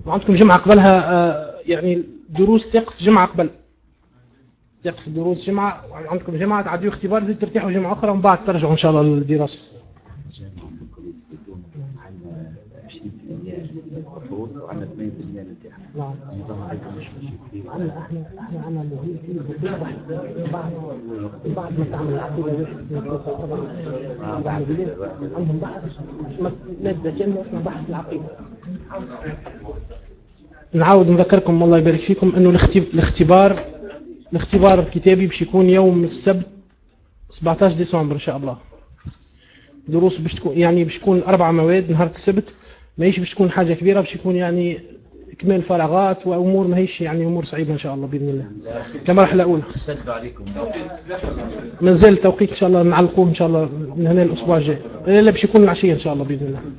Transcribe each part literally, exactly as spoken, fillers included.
وعندكم جمعة قبلها آه يعني دروس تقف جمعة قبل تقف دروس جمعة، وعندكم جمعة تعديوا اختبار زي ترتاحوا جمعة أخرى ومن بعد ترجعوا إن شاء الله للدراسة. وعندنا ثمانين بالمئة الامتحان. نعم. احنا احنا احنا عملنا بعد بعد ما تعمل العقيدة طبعا بعد عندهم بحث مادة كاملة اسمها بحث العقيدة. نعاود نذكركم الله يبارك فيكم انه الاختبار الاختبار الكتابي باش يكون يوم السبت سبعة عشر ديسمبر ان شاء الله. دروس باش تكون يعني باش تكون اربع مواد نهار السبت، ماهيش باش تكون حاجة كبيرة، باش يكون يعني إكمال فراغات وأمور ماهيش يعني أمور صعيبة إن شاء الله بإذن الله كمرحلة أولى. مازال التوقيت إن شاء الله نعلقوه إن شاء الله من هنا الأسبوع الجاي، لا باش يكون العشية إن شاء الله بإذن الله.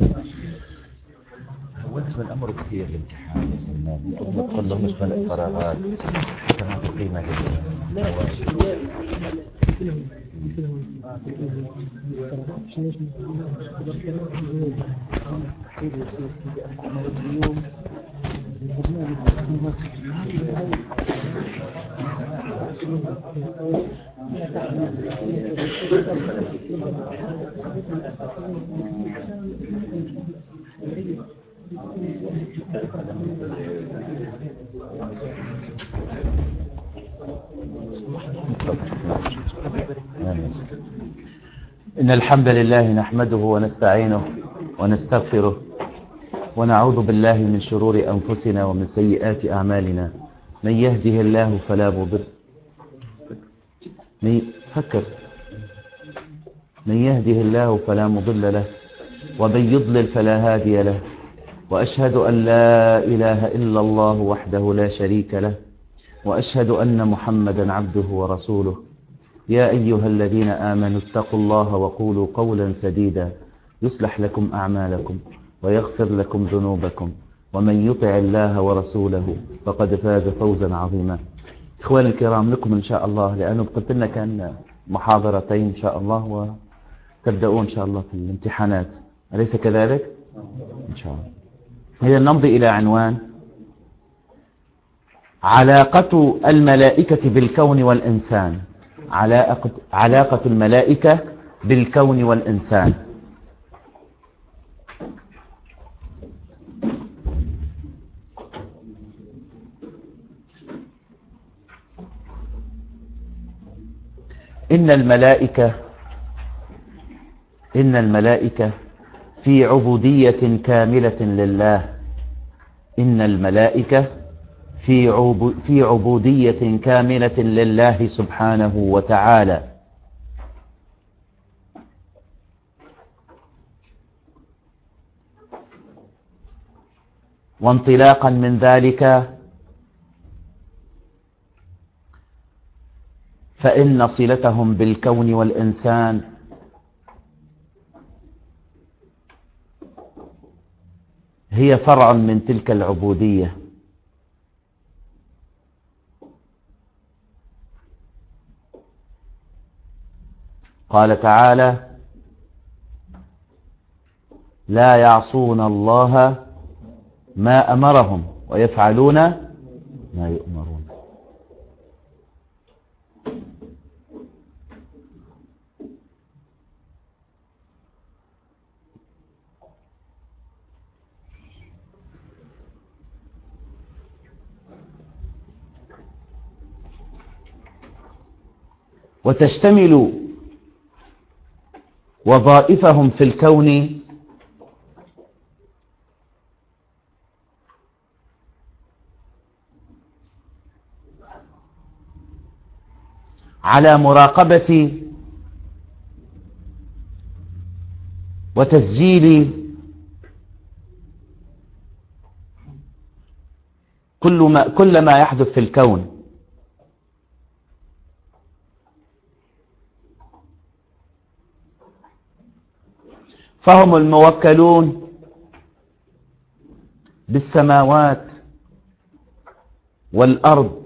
هو أنتم الأمر كثير الامتحان يا سلمان، ما تقول لهم اسمه فراغات حتى ما تقيمة إن الحمد لله نحمده ونستعينه ونستغفره ونعوذ بالله من شرور أنفسنا ومن سيئات أعمالنا. من يهده الله فلا مضل من فكر من يهده الله فلا مضل له ومن يضلل فلا هادي له، وأشهد أن لا إله إلا الله وحده لا شريك له، وأشهد أن محمدا عبده ورسوله. يا أيها الذين آمنوا اتقوا الله وقولوا قولا سديدا يصلح لكم أعمالكم ويغفر لكم ذنوبكم، ومن يطع الله ورسوله فقد فاز فوزا عظيما. إخواني الكرام، لكم إن شاء الله لأنه قلت لنا كان محاضرتين إن شاء الله وتبدأون إن شاء الله في الامتحانات، أليس كذلك؟ إن شاء الله. إذا نمضي إلى عنوان علاقة الملائكة بالكون والإنسان. علاقة, علاقة الملائكة بالكون والإنسان. إن الملائكة إن الملائكة في عبودية كاملة لله. إن الملائكة في عب في عبودية كاملة لله سبحانه وتعالى. وانطلاقا من ذلك فإن صلتهم بالكون والإنسان هي فرع من تلك العبودية. قال تعالى: لا يعصون الله ما أمرهم ويفعلون ما يؤمرون. وتشتمل وظائفهم في الكون على مراقبة وتسجيل كل ما كل ما يحدث في الكون. فهم الموكلون بالسماوات والأرض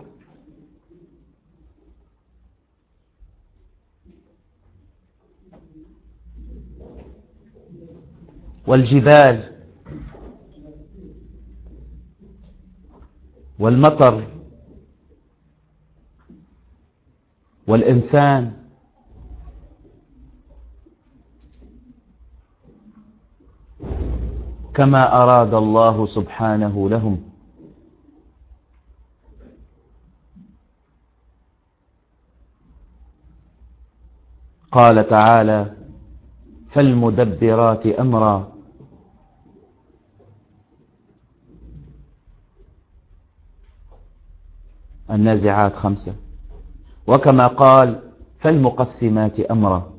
والجبال والمطر والإنسان كما أراد الله سبحانه لهم. قال تعالى: فالمدبرات أمرا النازعات خمسة. وكما قال: فالمقسمات أمرا.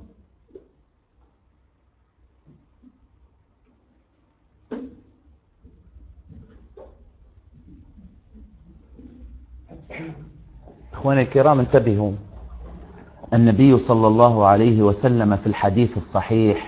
أخواني الكرام انتبهوا، النبي صلى الله عليه وسلم في الحديث الصحيح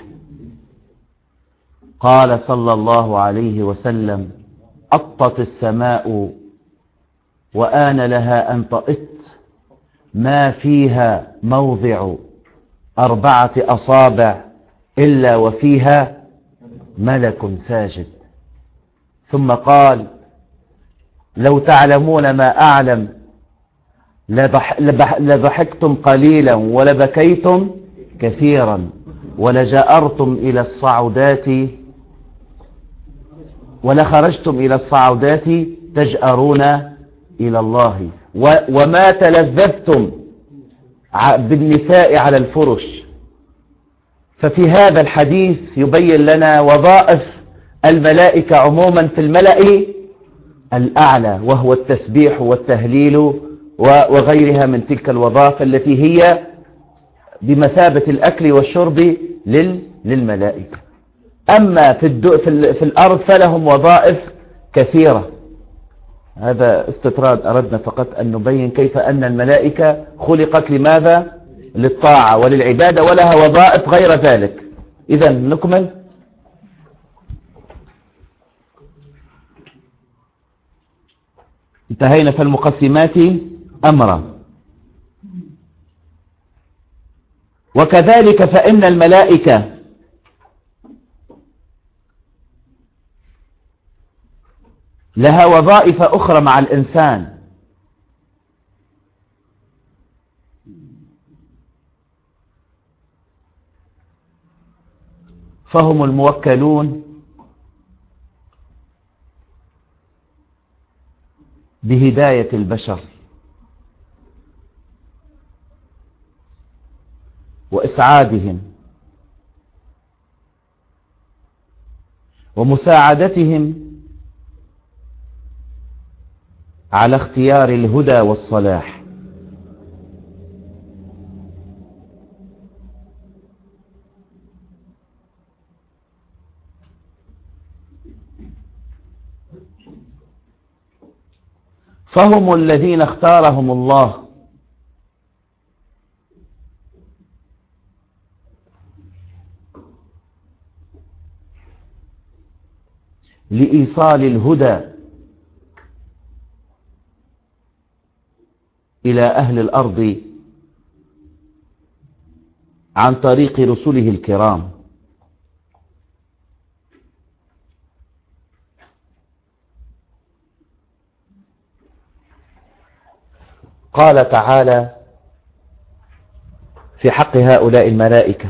قال صلى الله عليه وسلم: أطت السماء وآن لها أن تئت، ما فيها موضع أربعة أصابع إلا وفيها ملك ساجد. ثم قال: لو تعلمون ما أعلم لضحكتم قليلا ولبكيتم كثيرا ولجأرتم إلى الصعودات ولخرجتم إلى الصعودات تجأرون إلى الله، وما تلذذتم بالنساء على الفرش. ففي هذا الحديث يبين لنا وظائف الملائكة عموما في الملأ الأعلى، وهو التسبيح والتهليل وغيرها من تلك الوظائف التي هي بمثابة الأكل والشرب للملائكة. أما في, الدو في, في الأرض فلهم وظائف كثيرة. هذا استطراد، أردنا فقط أن نبين كيف أن الملائكة خلقت لماذا؟ للطاعة وللعبادة، ولها وظائف غير ذلك. إذن نكمل. انتهينا في المقسمات أمرا. وكذلك فإن الملائكة لها وظائف أخرى مع الإنسان. فهم الموكلون بهداية البشر وإسعادهم ومساعدتهم على اختيار الهدى والصلاح. فهم الذين اختارهم الله لإيصال الهدى إلى أهل الأرض عن طريق رسله الكرام. قال تعالى في حق هؤلاء الملائكة،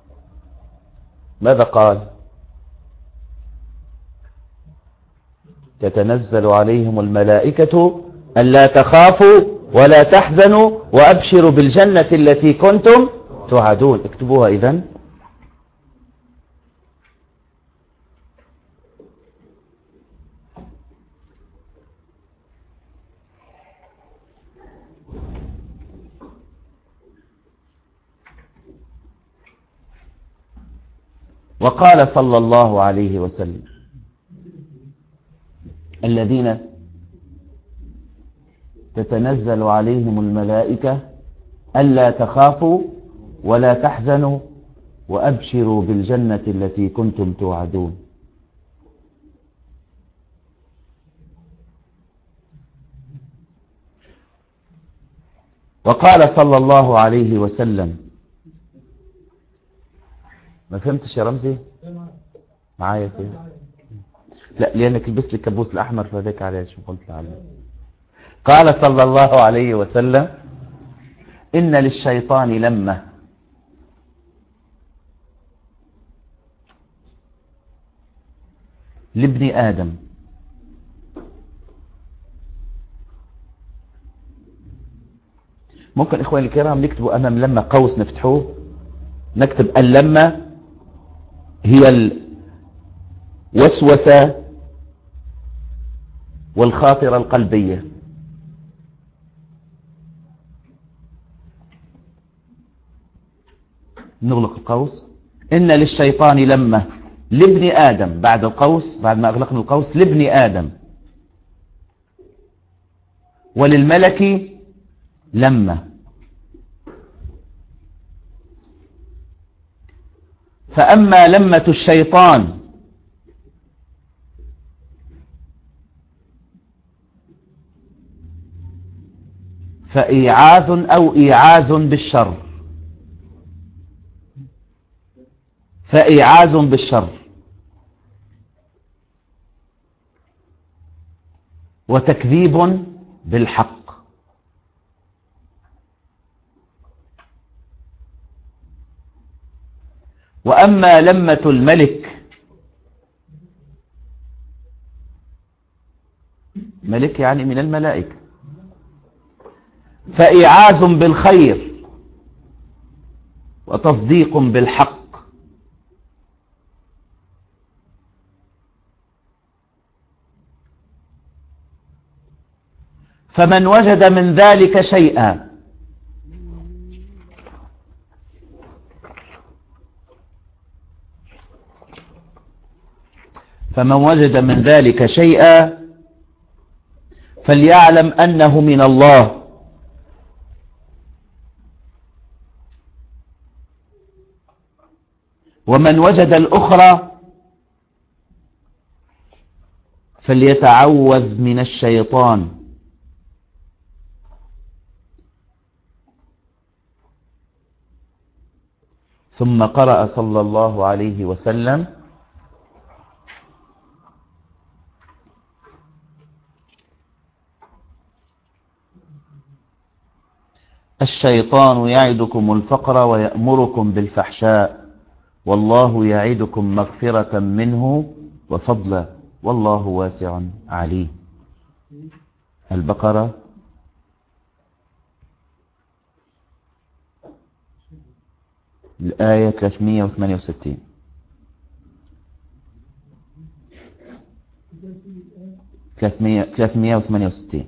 ماذا قال؟ تتنزل عليهم الملائكة ألا تخافوا ولا تحزنوا وأبشروا بالجنة التي كنتم توعدون. اكتبوها إذن. وقال صلى الله عليه وسلم: الذين تتنزل عليهم الملائكة ألا تخافوا ولا تحزنوا وأبشروا بالجنة التي كنتم توعدون. وقال صلى الله عليه وسلم، ما فهمتش يا رمزي؟ معايا فين؟ لا، لأنك لبست الكابوس الأحمر فذاك عليه شو قلت عليه. قال صلى الله عليه وسلم: إن للشيطان لمة لابن آدم. ممكن إخواني الكرام نكتبوا أمام لمة قوس نفتحوه، نكتب اللمة هي الوسوسة والخاطرة القلبية. نغلق القوس. إن للشيطان لمة لابن آدم، بعد القوس، بعد ما أغلقنا القوس، لابن آدم، وللملك لمة. فأما لمة الشيطان فإيعاذ أو إيعاز بالشر، فإيعاز بالشر وتكذيب بالحق. وأما لمة الملك، ملك يعني من الملائكة، فإيعاز بالخير وتصديق بالحق. فمن وجد من ذلك شيئا فمن وجد من ذلك شيئا فليعلم أنه من الله، ومن وجد الأخرى فليتعوذ من الشيطان. ثم قرأ صلى الله عليه وسلم: الشيطان يعدكم الفقر ويأمركم بالفحشاء والله يعدكم مغفرة منه وفضلا والله واسع عليم. البقرة الآية ثلاثمئة وثمانية وستين. ثلاثمئة وثمانية وستين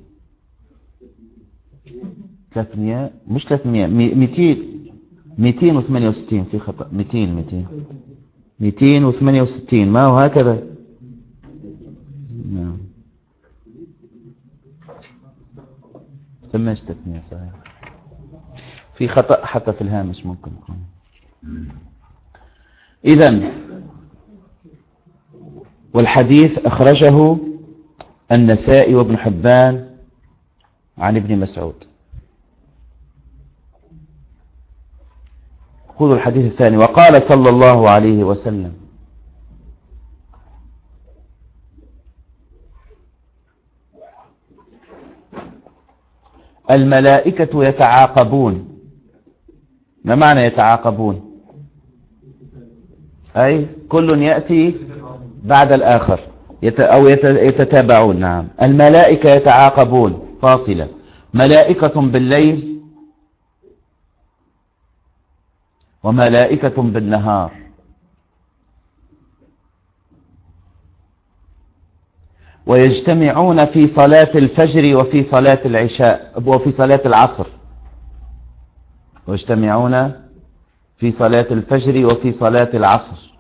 ثلاثمئة مش ثلاثمئة مئتين مئتين وثمانية وستين في خطأ. مئتين مئتين مئتين وثمانية وستين. ما هو هكذا؟ نعم ثماش ثلاثمئة صحيح. في خطأ حتى في الهامش ممكن يكون. إذن والحديث أخرجه النسائي وابن حبان عن ابن مسعود. خذوا الحديث الثاني. وقال صلى الله عليه وسلم: الملائكة يتعاقبون. ما معنى يتعاقبون؟ أي كل يأتي بعد الآخر أو يتتابعون. نعم الملائكة يتعاقبون فاصلة. ملائكة بالليل وملائكة بالنهار. ويجتمعون في صلاة الفجر وفي صلاة العشاء وفي صلاة العصر. ويجتمعون في صلاة الفجر وفي صلاة العصر.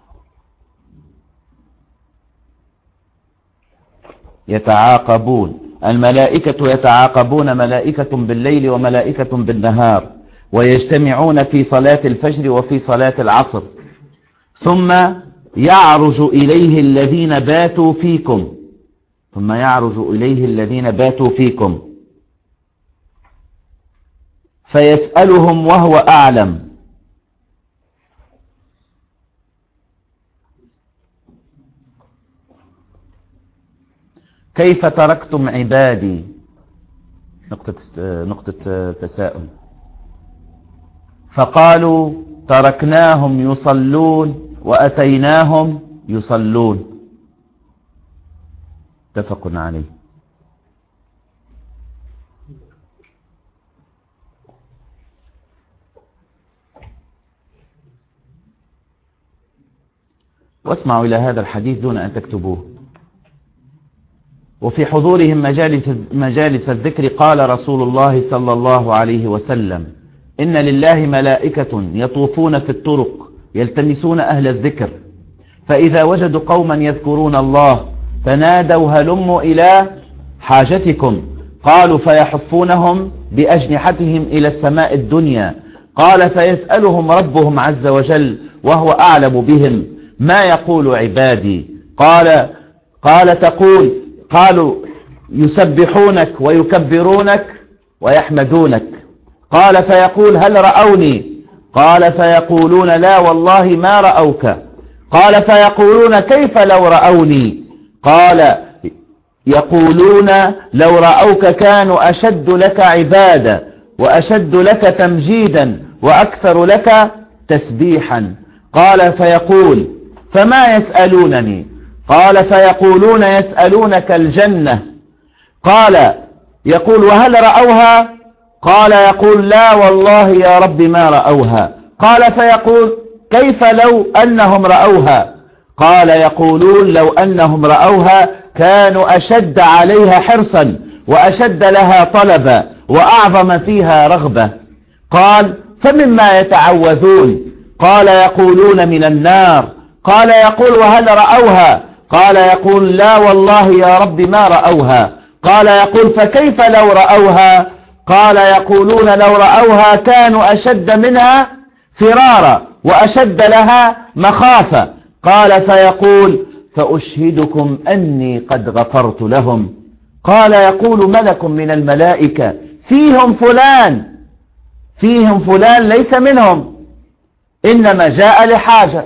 يتعاقبون. الملائكة يتعاقبون، ملائكة بالليل وملائكة بالنهار. ويجتمعون في صلاة الفجر وفي صلاة العصر. ثم يعرج إليه الذين باتوا فيكم ثم يعرج إليه الذين باتوا فيكم فيسألهم وهو أعلم: كيف تركتم عبادي نقطة نقطة تساؤل. فقالوا تركناهم يصلون وأتيناهم يصلون. متفق عليه. واسمعوا إلى هذا الحديث دون أن تكتبوه. وفي حضورهم مجالس, مجالس الذكر قال رسول الله صلى الله عليه وسلم: إن لله ملائكة يطوفون في الطرق يلتمسون أهل الذكر، فإذا وجدوا قوما يذكرون الله فنادوا هلموا إلى حاجتكم، قالوا فيحفونهم بأجنحتهم إلى السماء الدنيا، قال فيسألهم ربهم عز وجل وهو أعلم بهم: ما يقول عبادي؟ قال قال تقول قالوا يسبحونك ويكبرونك ويحمدونك. قال فيقول هل رأوني؟ قال فيقولون لا والله ما رأوك. قال فيقولون كيف لو رأوني؟ قال يقولون لو رأوك كانوا أشد لك عبادة وأشد لك تمجيدا وأكثر لك تسبيحا. قال فيقول فما يسألونني؟ قال فيقولون يسألونك الجنة. قال يقول وهل رأوها؟ قال يقول لا والله يا رب ما رأوها. قال فيقول كيف لو أنهم رأوها؟ قال يقولون لو أنهم رأوها كانوا أشد عليها حرصا وأشد لها طلبا وأعظم فيها رغبة. قال فمما يتعوذون؟ قال يقولون من النار. قال يقول وهل رأوها؟ قال يقول لا والله يا رب ما رأوها. قال يقول فكيف لو رأوها؟ قال يقولون لو رأوها كانوا أشد منها فرارا وأشد لها مخافة. قال فيقول فأشهدكم أني قد غفرت لهم. قال يقول ملك من الملائكة فيهم فلان فيهم فلان ليس منهم إنما جاء لحاجة.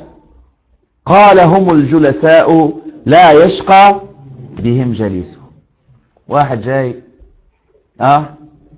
قال هم الجلساء لا يشقى بهم جليسه. واحد جاي اه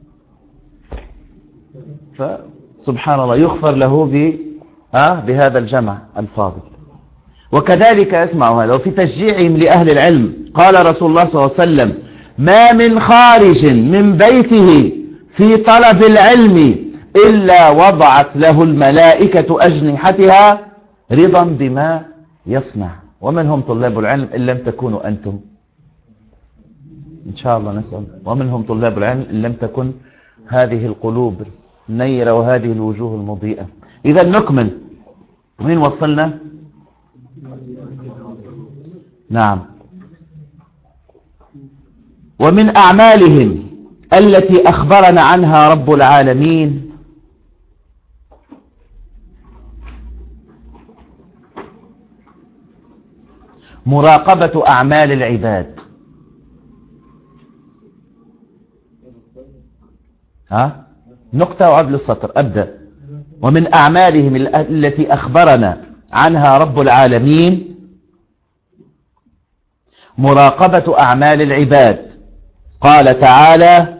فسبحان الله يغفر له ب اه بهذا الجمع الفاضل. وكذلك اسمعوا هذا وفي تشجيعهم لأهل العلم قال رسول الله صلى الله عليه وسلم ما من خارج من بيته في طلب العلم إلا وضعت له الملائكة أجنحتها رضا بما يصنع. ومن هم طلاب العلم إن لم تكونوا أنتم؟ إن شاء الله نسأل. ومن هم طلاب العلم إن لم تكن هذه القلوب النيرة وهذه الوجوه المضيئة. إذا نكمل. وين وصلنا؟ نعم. ومن أعمالهم التي أخبرنا عنها رب العالمين مراقبة أعمال العباد. ها؟ نقطة وعدل السطر أبدأ. ومن أعمالهم التي أخبرنا عنها رب العالمين مراقبة أعمال العباد. قال تعالى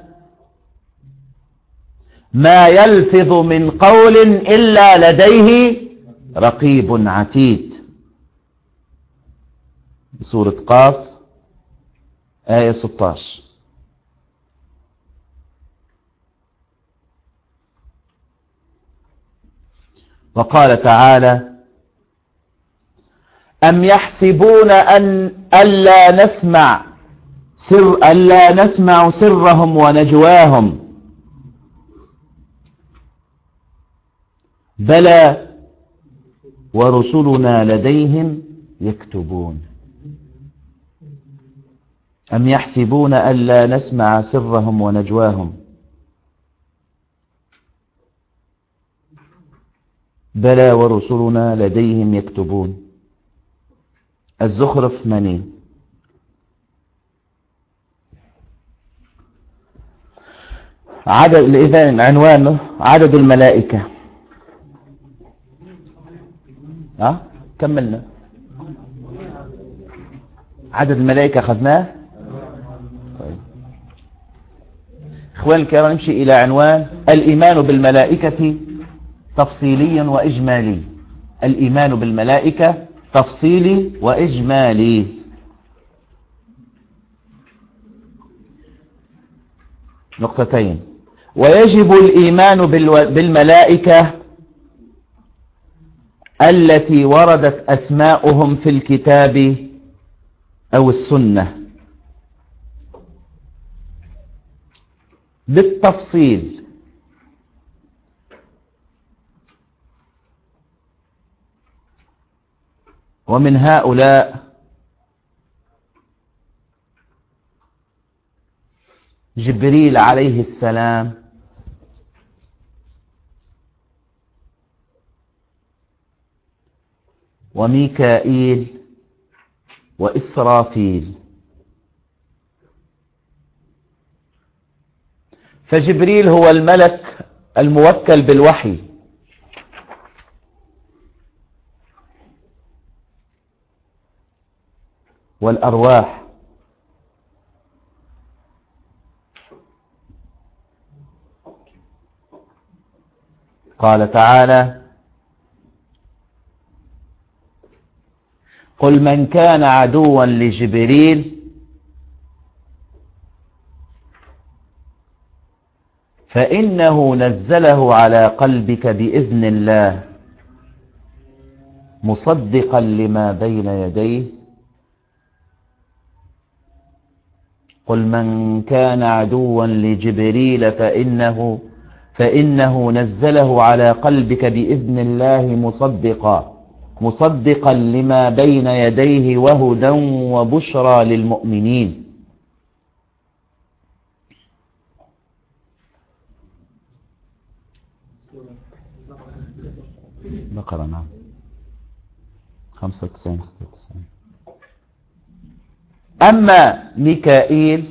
ما يلفظ من قول إلا لديه رقيب عتيد. سورة قاف آية ستة عشر. وقال تعالى أم يحسبون أن ألا نسمع سر ألا نسمع سرهم ونجواهم بلى ورسلنا لديهم يكتبون. أم يحسبون ألا نسمع سرهم ونجواهم بلى ورسلنا لديهم يكتبون. الزخرف ثمانين. عدد إذن عنوانه عدد الملائكة. ها كملنا عدد الملائكة أخذناه. طيب إخواني الكرام، نمشي إلى عنوان الإيمان بالملائكة تفصيلي وإجمالي. الإيمان بالملائكة تفصيلي وإجمالي. نقطتين. ويجب الإيمان بالملائكة التي وردت أسماؤهم في الكتاب أو السنة بالتفصيل، ومن هؤلاء جبريل عليه السلام، وميكائيل وإسرافيل. فجبريل هو الملك الموكل بالوحي، والأرواح. قال تعالى: قل من كان عدوا لجبريل فإنه نزله على قلبك بإذن الله مصدقا لما بين يديه. قل من كان عدوا لجبريل فإنه فإنه نزله على قلبك بإذن الله مصدقا مصدقا لما بين يديه وهدى وبشرى للمؤمنين. بقرة نعم خمسة وتسعين ستة وتسعين. أما ميكائيل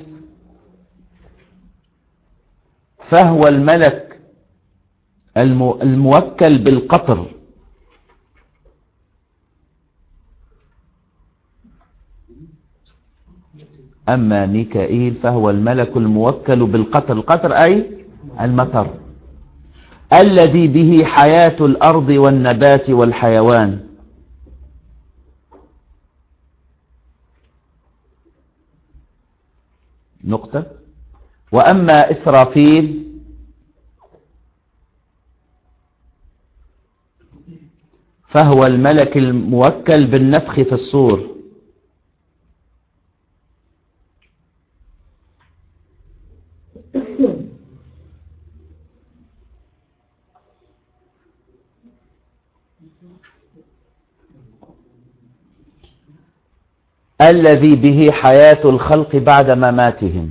فهو الملك الموكل بالقطر، أما ميكائيل فهو الملك الموكل بالقطر. القطر أي المطر الذي به حياة الأرض والنبات والحيوان. نقطة. وأما إسرافيل فهو الملك الموكل بالنفخ في الصور. الذي به حياة الخلق بعد مماتهم.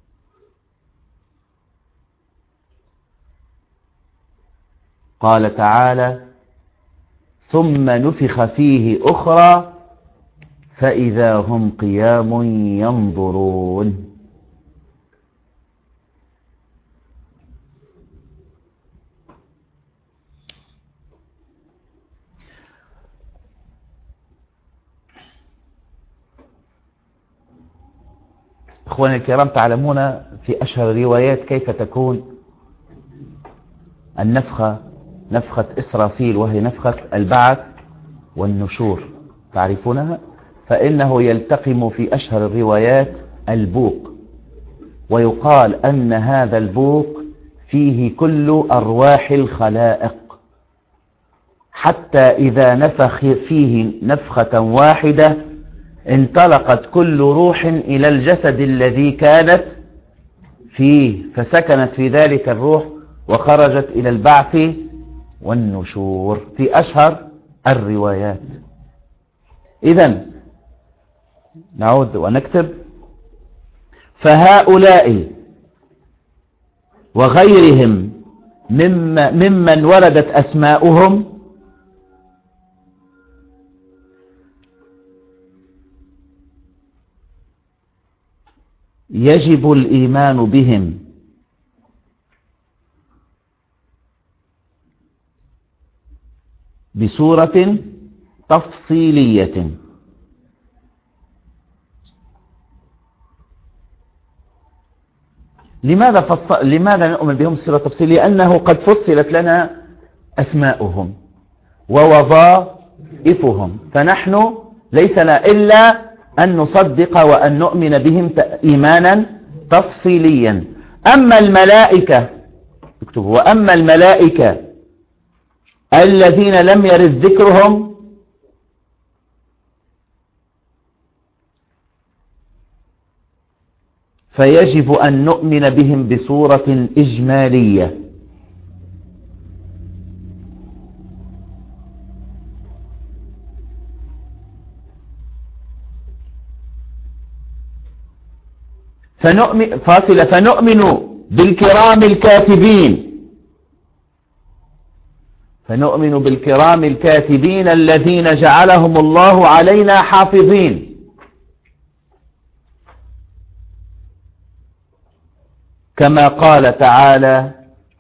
قال تعالى: ثم نفخ فيه أخرى فإذا هم قيام ينظرون. إخواني الكرام، تعلمون في أشهر الروايات كيف تكون النفخة، نفخة إسرافيل، وهي نفخة البعث والنشور، تعرفونها؟ فإنه يلتقم في أشهر الروايات البوق، ويقال أن هذا البوق فيه كل أرواح الخلائق، حتى إذا نفخ فيه نفخة واحدة انطلقت كل روح إلى الجسد الذي كانت فيه، فسكنت في ذلك الروح وخرجت إلى البعث والنشور في أشهر الروايات. إذن نعود ونكتب: فهؤلاء وغيرهم ممن وردت أسماؤهم يجب الإيمان بهم بصورة تفصيلية. لماذا فصل لماذا نؤمن بهم صلة تفصيل؟ لأنه قد فصلت لنا أسماؤهم ووظائفهم، فنحن ليس لنا إلا أن نصدق وأن نؤمن بهم إيمانا تفصيليا. أما الملائكة اكتبوا وأما الملائكة الذين لم يرد ذكرهم فيجب أن نؤمن بهم بصورة إجمالية. فنؤمن فاصلة فنؤمن بالكرام الكاتبين فنؤمن بالكرام الكاتبين الذين جعلهم الله علينا حافظين، كما قال تعالى: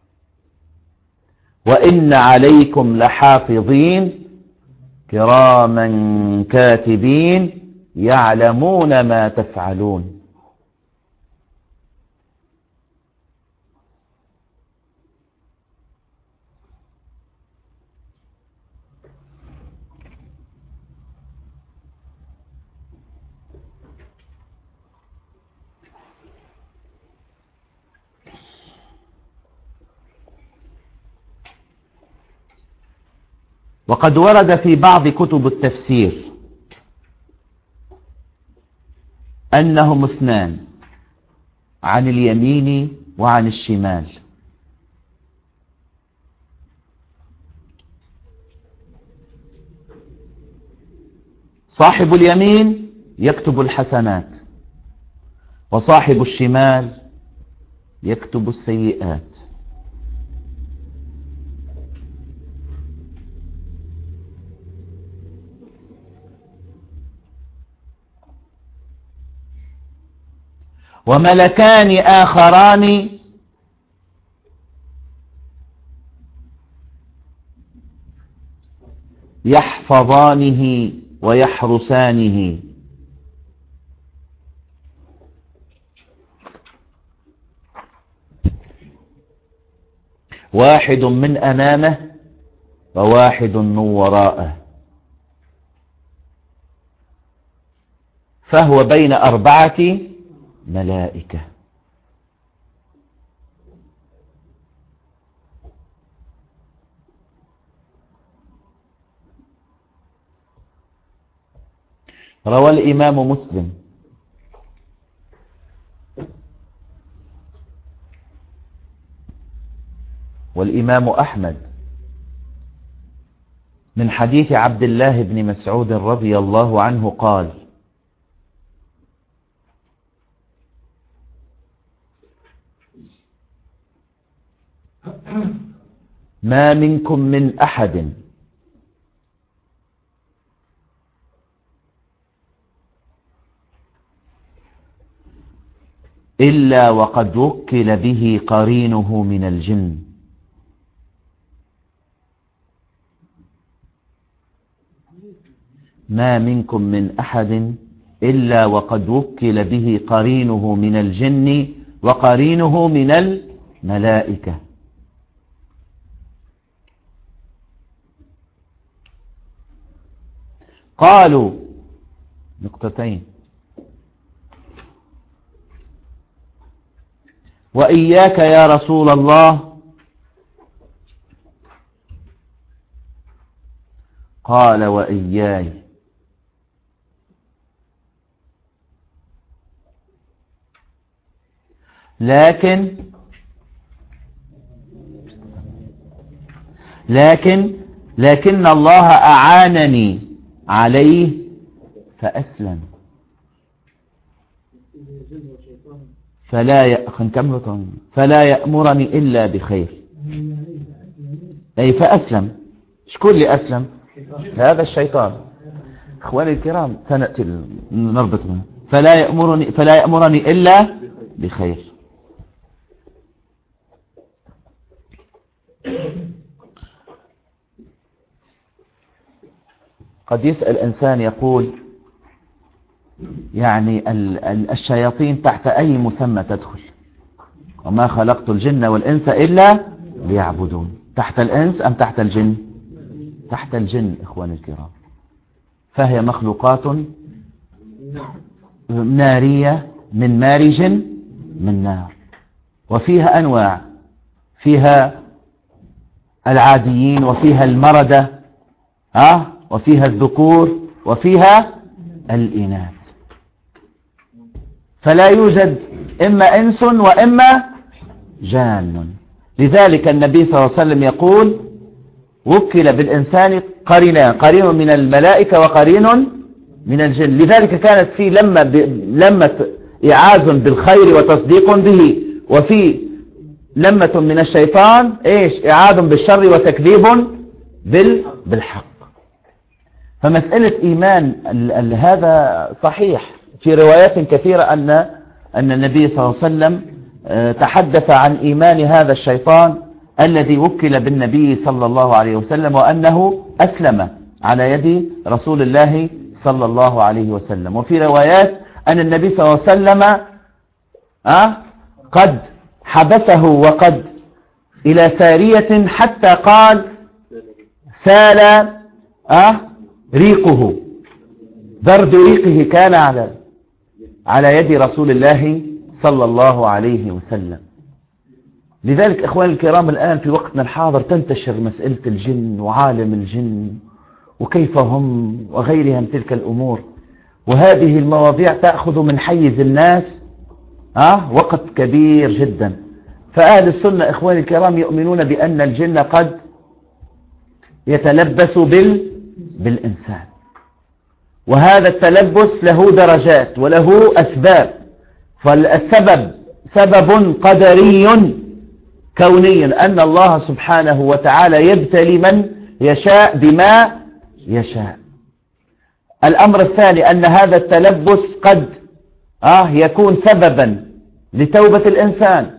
وإن عليكم لحافظين كراما كاتبين يعلمون ما تفعلون. وقد ورد في بعض كتب التفسير أنهم اثنان، عن اليمين وعن الشمال. صاحب اليمين يكتب الحسنات، وصاحب الشمال يكتب السيئات. وملكان آخران يحفظانه ويحرسانه، واحد من أمامه وواحد من وراءه، فهو بين أربعة ملائكة. روى الإمام مسلم والإمام أحمد من حديث عبد الله بن مسعود رضي الله عنه قال: ما منكم من أحد إلا وقد وكل به قرينه من الجن، ما منكم من أحد إلا وقد وكل به قرينه من الجن وقرينه من الملائكة. قالوا نقطتين: وإياك يا رسول الله؟ قال: وإياي. لكن لكن لكن الله أعانني عليه فأسلم، فلا ي... فلا يأمرني إلا بخير. أي فأسلم. شكون اللي أسلم؟ هذا الشيطان. إخواني الكرام، سنأتي نربط منه. فلا يأمرني فلا يأمرني إلا بخير. قد يسأل إنسان يقول: يعني الشياطين تحت أي مسمى تدخل؟ وما خلقت الجن والإنس إلا ليعبدون. تحت الإنس أم تحت الجن؟ تحت الجن إخواني الكرام. فهي مخلوقات نارية من مارج من نار، وفيها أنواع، فيها العاديين وفيها المردة أه؟ وفيها الذكور وفيها الإناث، فلا يوجد إما إنس وإما جان. لذلك النبي صلى الله عليه وسلم يقول وكل بالإنسان قرينان، قرين من الملائكة وقرين من الجن. لذلك كانت في لما ب... لما إعاز بالخير وتصديق به، وفي لمة من الشيطان إيش؟ إعاذ بالشر وتكذيب بال... بالحق. فمسألة إيمان ال... ال... هذا صحيح في روايات كثيرة أن أن النبي صلى الله عليه وسلم تحدث عن إيمان هذا الشيطان الذي وكل بالنبي صلى الله عليه وسلم، وأنه أسلم على يد رسول الله صلى الله عليه وسلم. وفي روايات أن النبي صلى الله عليه وسلم أه قد حبسه وقد إلى سارية حتى قال سال أه ريقه، برد ريقه كان على على يد رسول الله صلى الله عليه وسلم. لذلك إخواني الكرام الآن في وقتنا الحاضر تنتشر مسألة الجن وعالم الجن وكيف هم وغيرها من تلك الأمور، وهذه المواضيع تأخذ من حيز الناس أه؟ وقت كبير جدا. فأهل السنة إخواني الكرام يؤمنون بأن الجن قد يتلبس بال... بالإنسان، وهذا التلبس له درجات وله أسباب. فالسبب سبب قدري كوني أن الله سبحانه وتعالى يبتلي من يشاء بما يشاء. الأمر الثاني أن هذا التلبس قد آه يكون سببا لتوبة الإنسان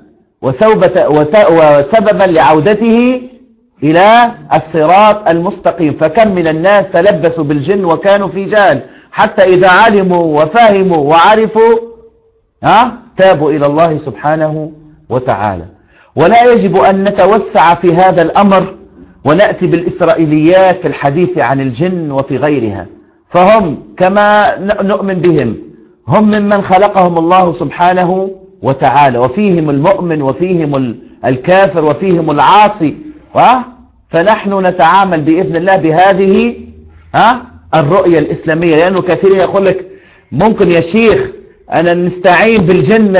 وسببا لعودته إلى الصراط المستقيم. فكم من الناس تلبسوا بالجن وكانوا في جهل، حتى إذا علموا وفهموا وعرفوا آه تابوا إلى الله سبحانه وتعالى. ولا يجب أن نتوسع في هذا الأمر ونأتي بالإسرائيليات في الحديث عن الجن وفي غيرها، فهم كما نؤمن بهم هم ممن خلقهم الله سبحانه وتعالى، وفيهم المؤمن وفيهم الكافر وفيهم العاصي، فنحن نتعامل بإذن الله بهذه الرؤية الإسلامية. لأنه كثير يقول لك ممكن يا شيخ أنا نستعين بالجن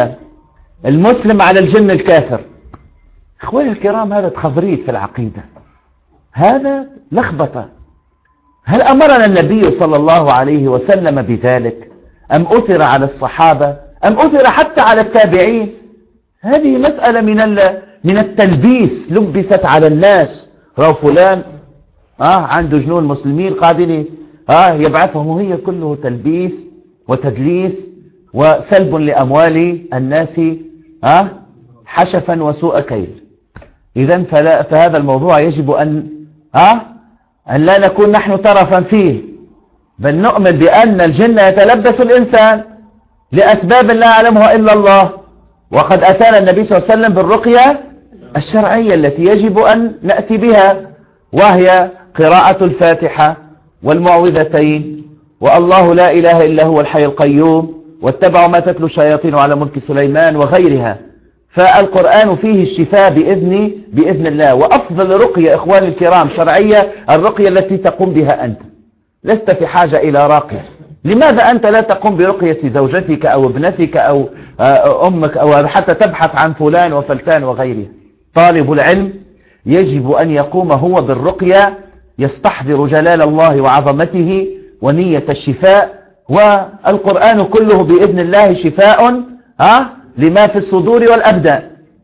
المسلم على الجن الكافر. اخواني الكرام هذا تخضريت في العقيدة، هذا لخبطة. هل أمرنا النبي صلى الله عليه وسلم بذلك أم أثر على الصحابة أم أثر حتى على التابعين؟ هذه مسألة من من التلبيس لبست على الناس. رأوا فلان آه عنده جنون مسلمين قاعدين آه يبعثهم، وهي كله تلبيس وتدليس وسلب لأموال الناس آه حشفا وسوء كيل. إذن فهذا الموضوع يجب أن آه أن لا نكون نحن طرفا فيه، بل نؤمن بأن الجن يتلبس الإنسان لأسباب لا يعلمها إلا الله. وقد أتانا النبي صلى الله عليه وسلم بالرقية الشرعية التي يجب أن نأتي بها، وهي قراءة الفاتحة والمعوذتين والله لا إله إلا هو الحي القيوم واتبعوا ما تتلو الشياطين على ملك سليمان وغيرها. فالقرآن فيه الشفاء بإذن بإذن الله. وأفضل رقية إخواني الكرام شرعية الرقية التي تقوم بها أنت، لست في حاجة إلى راقي. لماذا أنت لا تقوم برقية زوجتك أو ابنتك أو أمك أو حتى تبحث عن فلان وفلتان وغيره؟ طالب العلم يجب أن يقوم هو بالرقية، يستحضر جلال الله وعظمته ونية الشفاء. والقرآن كله بإذن الله شفاء ها لما في الصدور والأبدان،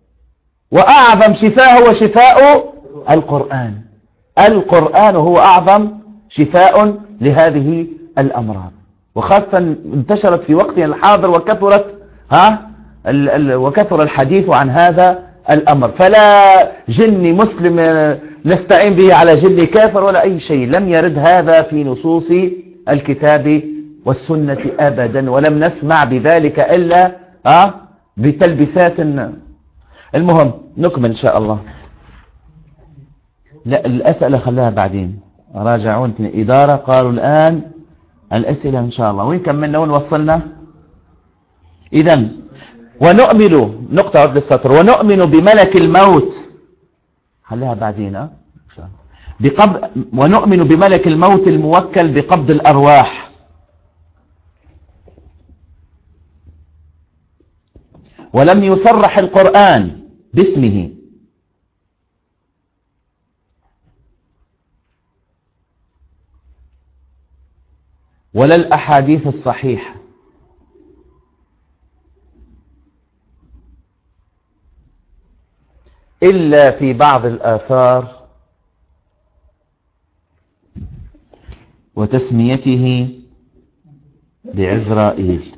وأعظم شفاء هو شفاء القرآن. القرآن هو أعظم شفاء لهذه الأمراض، وخاصة انتشرت في وقتنا الحاضر وكثرت ها ال ال وكثر الحديث عن هذا الأمر. فلا جن مسلم نستعين به على جن كافر ولا أي شيء، لم يرد هذا في نصوص الكتاب والسنة أبدا، ولم نسمع بذلك إلا أه بتلبسات المهم نكمل إن شاء الله. لا الأسئلة خلاها بعدين، راجعون في الإدارة قالوا الآن الأسئلة إن شاء الله. وين كملنا وين وصلنا؟ إذن ونؤمن نقطة عد السطر، ونؤمن بملك الموت، خليها بعدين أه؟ بقبض، ونؤمن بملك الموت الموكل بقبض الأرواح، ولم يصرح القرآن باسمه، ولا الأحاديث الصحيحة، إلا في بعض الآثار وتسميته بعزرائيل.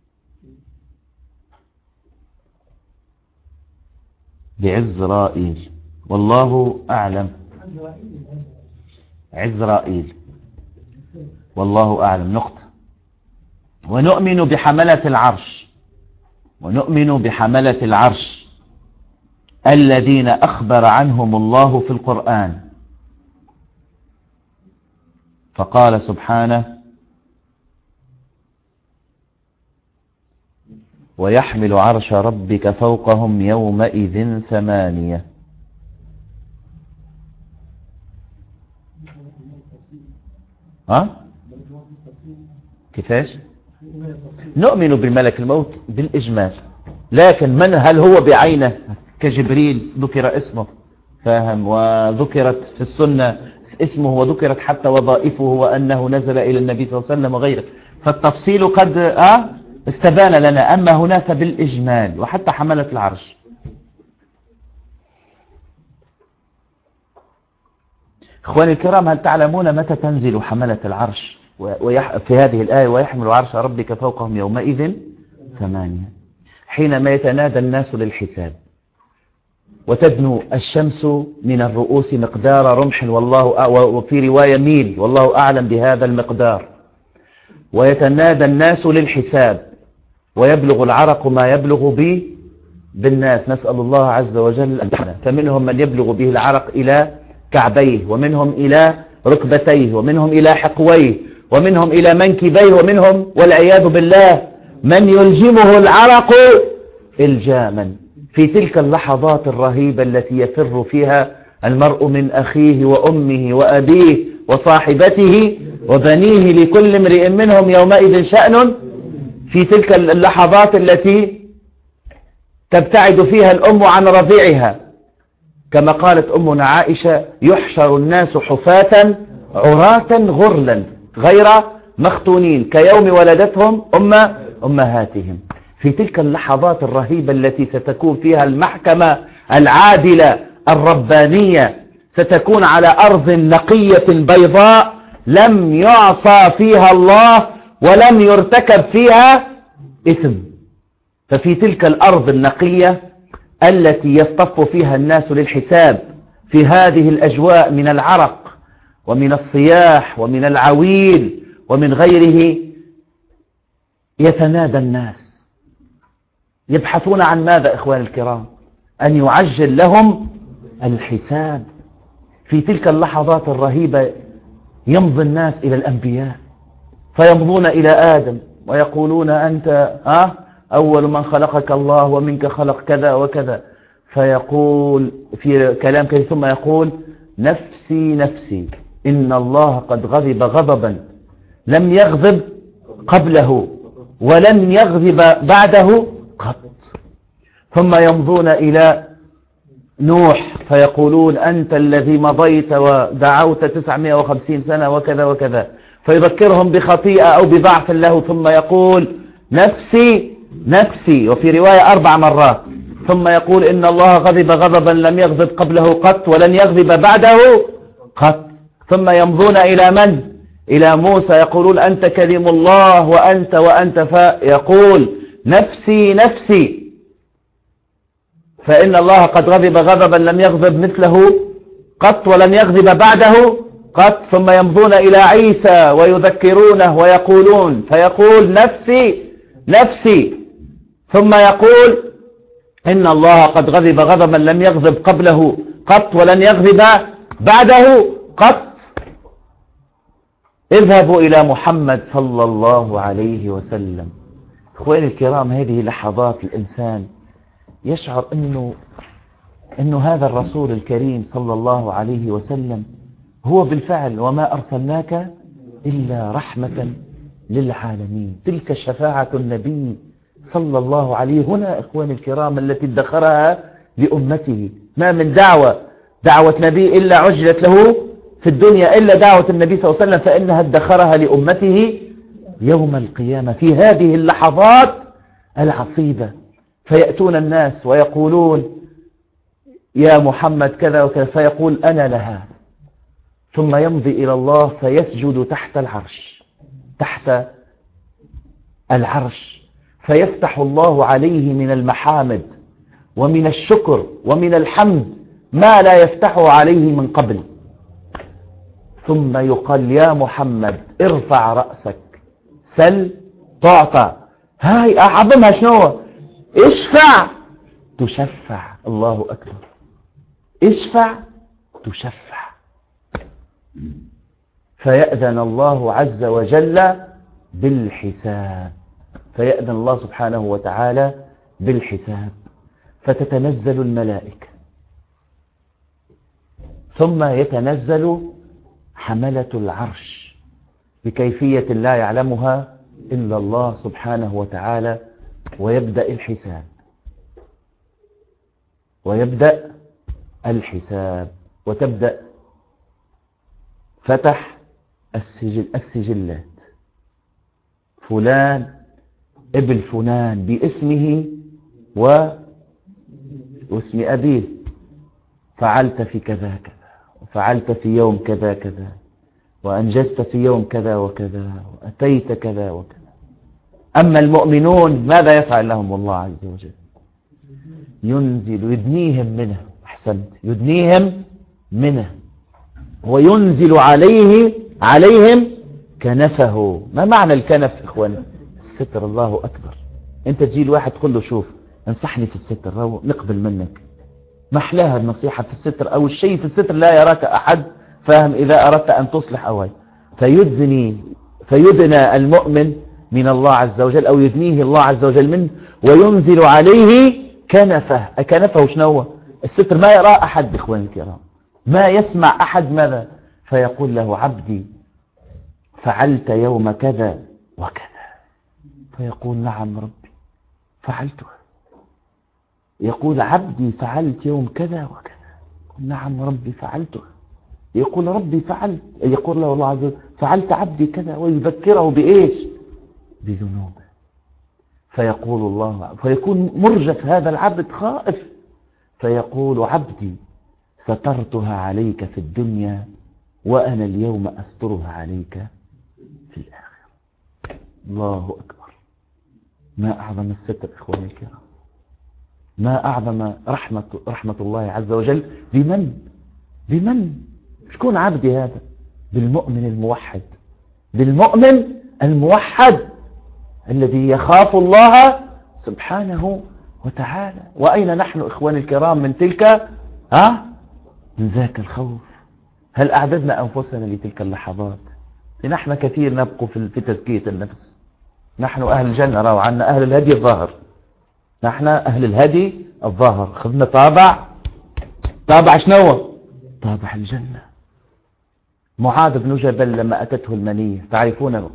بعزرائيل والله أعلم. عزرائيل والله أعلم. نقطة. ونؤمن بحملة العرش، ونؤمن بحملة العرش الذين أخبر عنهم الله في القرآن، فقال سبحانه: ويحمل عرش ربك فوقهم يومئذ ثمانية. ها؟ كيفاش؟ نؤمن بالملك الموت بالإجمال، لكن من هل هو بعينه كجبريل ذكر اسمه فاهم، وذكرت في السنة اسمه، وذكرت حتى وظائفه وأنه نزل إلى النبي صلى الله عليه وسلم وغيره، فالتفصيل قد آه استبان لنا. أما هناك بالإجمال، وحتى حملة العرش. إخواني الكرام، هل تعلمون متى تنزل حملة العرش في هذه الآية؟ ويحمل عرش ربك فوقهم يومئذ ثمانية. حينما يتنادى الناس للحساب، وتدنو الشمس من الرؤوس مقدار رمح، والله وفي رواية ميل، والله أعلم بهذا المقدار، ويتنادى الناس للحساب، ويبلغ العرق ما يبلغ به بالناس، نسأل الله عز وجل أن يحفظنا. فمنهم من يبلغ به العرق إلى كعبيه، ومنهم إلى ركبتيه، ومنهم إلى حقويه، ومنهم إلى منكبيه، ومنهم والعياذ بالله من يلجمه العرق إلجاما. في تلك اللحظات الرهيبة التي يفر فيها المرء من أخيه وأمه وأبيه وصاحبته وبنيه، لكل امرئ منهم يومئذ شأن. في تلك اللحظات التي تبتعد فيها الأم عن رضيعها، كما قالت أمنا عائشة: يحشر الناس حفاة عراة غرلا غير مختونين كيوم ولدتهم أم أمهاتهم. في تلك اللحظات الرهيبة التي ستكون فيها المحكمة العادلة الربانية، ستكون على أرض نقية بيضاء لم يعصى فيها الله ولم يرتكب فيها إثم. ففي تلك الأرض النقية التي يصطف فيها الناس للحساب، في هذه الأجواء من العرق ومن الصياح ومن العويل ومن غيره، يتنادى الناس يبحثون عن ماذا إخواني الكرام؟ أن يعجل لهم الحساب. في تلك اللحظات الرهيبة يمضي الناس إلى الأنبياء، فيمضون إلى آدم ويقولون: أنت أه أول من خلقك الله، ومنك خلق كذا وكذا. فيقول في كلام كثير، ثم يقول: نفسي نفسي، إن الله قد غضب غضبا لم يغضب قبله ولن يغضب بعده قط. ثم يمضون إلى نوح فيقولون: أنت الذي مضيت ودعوت تسعمائة وخمسين سنة وكذا وكذا، فيذكرهم بخطيئة أو بضعف له، ثم يقول: نفسي نفسي، وفي رواية أربع مرات. ثم يقول: إن الله غضب غضبا لم يغضب قبله قط ولن يغضب بعده قط. ثم يمضون إلى من؟ إلى موسى، يقولون: أنت كريم الله وأنت وأنت، فيقول: نفسي نفسي، فإن الله قد غضب غضبا لم يغضب مثله قط ولن يغضب بعده قط. ثم يمضون إلى عيسى ويذكرونه ويقولون، فيقول: نفسي نفسي. ثم يقول: إن الله قد غضب غضبا لم يغضب قبله قط ولن يغضب بعده قط. اذهبوا إلى محمد صلى الله عليه وسلم. أخواني الكرام، هذه لحظات الإنسان يشعر أنه, إنه هذا الرسول الكريم صلى الله عليه وسلم هو بالفعل وما أرسلناك إلا رحمة للعالمين. تلك شفاعة النبي صلى الله عليه هنا إخواني الكرام التي ادخرها لأمته. ما من دعوة دعوة نبي إلا عجلت له في الدنيا إلا دعوة النبي صلى الله عليه وسلم، فإنها ادخرها لأمته يوم القيامة في هذه اللحظات العصيبة. فيأتون الناس ويقولون يا محمد كذا وكذا، فيقول أنا لها، ثم يمضي إلى الله فيسجد تحت العرش تحت العرش فيفتح الله عليه من المحامد ومن الشكر ومن الحمد ما لا يفتحه عليه من قبل. ثم يقال يا محمد ارفع رأسك سل تعطى. هاي أعظمها شنو؟ اشفع تشفع. الله أكبر. اشفع تشفع. فيأذن الله عز وجل بالحساب، فيأذن الله سبحانه وتعالى بالحساب، فتتنزل الملائكة، ثم يتنزل حملة العرش بكيفية لا يعلمها إلا الله سبحانه وتعالى، ويبدأ الحساب ويبدأ الحساب وتبدأ فتح السجل السجلات. فلان ابن فلان باسمه واسم أبيه فعلت في كذا كذا، وفعلت في يوم كذا كذا، وأنجزت في يوم كذا وكذا، وأتيت كذا وكذا. أما المؤمنون ماذا يفعل لهم الله عز وجل؟ ينزل يدنيهم منه. أحسنت. يدنيهم منه وينزل عليه عليهم كنفه. ما معنى الكنف إخواني؟ الستر. الله أكبر. أنت تجي الواحد تقول له شوف انصحني في الستر نقبل منك، ما أحلاها النصيحة في الستر أو الشيء في الستر لا يراك أحد، فاهم؟ إذا أردت أن تصلح أوي فيدني فيدنى المؤمن من الله عز وجل أو يدنيه الله عز وجل منه وينزل عليه كنفه. كنفه شنو؟ الستر ما يرى أحد إخواني الكرام، ما يسمع أحد. ماذا؟ فيقول له عبدي فعلت يوم كذا وكذا، فيقول نعم ربي فعلته. يقول عبدي فعلت يوم كذا وكذا، نعم ربي فعلته. يقول ربي فعلت، يقول له الله عز وجل فعلت عبدي كذا، ويذكره بإيش؟ بذنوبه. فيقول الله، فيكون مرجف هذا العبد خائف، فيقول عبدي سترتها عليك في الدنيا وأنا اليوم أسترها عليك في الآخرة. الله أكبر. ما أعظم الستر إخواني الكرام، ما أعظم رحمة, رحمة الله عز وجل. بمن؟ بمن؟ شكون عبدي هذا؟ بالمؤمن الموحد، بالمؤمن الموحد الذي يخاف الله سبحانه وتعالى. وأين نحن إخواني الكرام من تلك ها؟ من ذاك الخوف؟ هل أعددنا أنفسنا لتلك اللحظات؟ نحن كثير نبقى في تزكية النفس. نحن أهل الجنة، راوا عنا أهل الهدي الظاهر، نحن أهل الهدي الظاهر. خذنا طابع، طابع شنو؟ طابع الجنة. معاذ بن جبل لما أتته المنية، تعرفون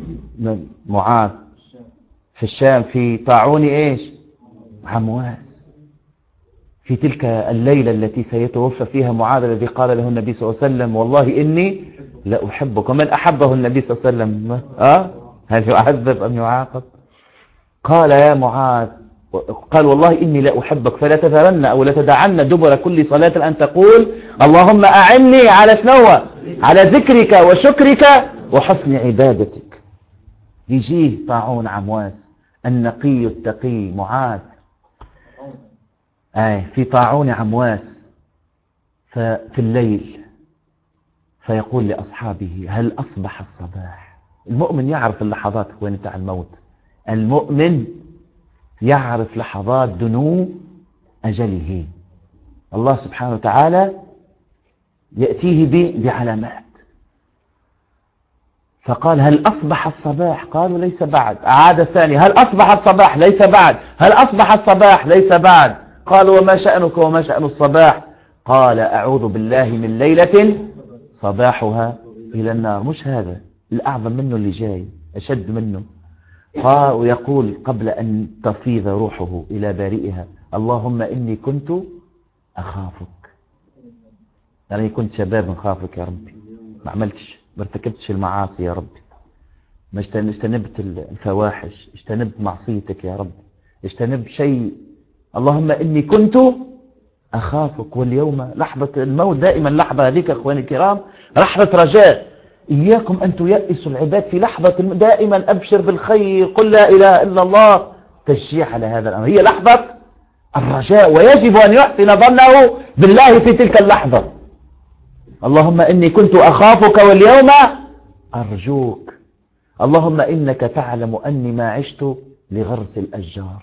معاذ في الشام في طاعون إيش؟ عمواس. في تلك الليلة التي سيتوفى فيها معاذ الذي قال له النبي صلى الله عليه وسلم والله إني لا أحبك. ومن أحبه النبي صلى الله عليه وسلم أه؟ هل يعذب أم يعاقب؟ قال يا معاذ، قال والله إني لا أحبك فلا تذرن أو لا تدعن دبر كل صلاة أن تقول اللهم أعني على شنو؟ على ذكرك وشكرك وحسن عبادتك. يجيه طاعون عمواس النقي التقي معاذ آه في طاعون عمواس ففي الليل، فيقول لأصحابه هل أصبح الصباح؟ المؤمن يعرف اللحظات وين بتاع الموت. المؤمن يعرف لحظات دنو أجله. الله سبحانه وتعالى يأتيه بعلامات. فقال هل أصبح الصباح؟ قالوا ليس بعد. أعاد الثاني هل أصبح الصباح؟ ليس بعد. هل أصبح الصباح؟ ليس بعد. قالوا وما شأنك وما شأن الصباح؟ قال أعوذ بالله من ليلة صباحها إلى النار. مش هذا الأعظم منه اللي جاي أشد منه. قال ويقول قبل أن تفيض روحه إلى بارئها اللهم إني كنت أخافك. أنا يعني كنت شباب نخافك يا ربي، ما عملتش ما ارتكبتش المعاصي يا ربي، ما اجتنبت الفواحش، اجتنبت معصيتك يا رب، اجتنبت شيء. اللهم إني كنت أخافك. واليوم لحظة الموت دائما لحظة هذيك أخواني الكرام لحظة رجاء. إياكم أن تيأسوا العباد في لحظة الم... دائما أبشر بالخير، قل لا إله إلا الله، تشجيع على هذا الأمر. هي لحظة الرجاء ويجب أن يحسن ظنه بالله في تلك اللحظة. اللهم إني كنت أخافك واليوم أرجوك. اللهم إنك تعلم أني ما عشت لغرس الأشجار،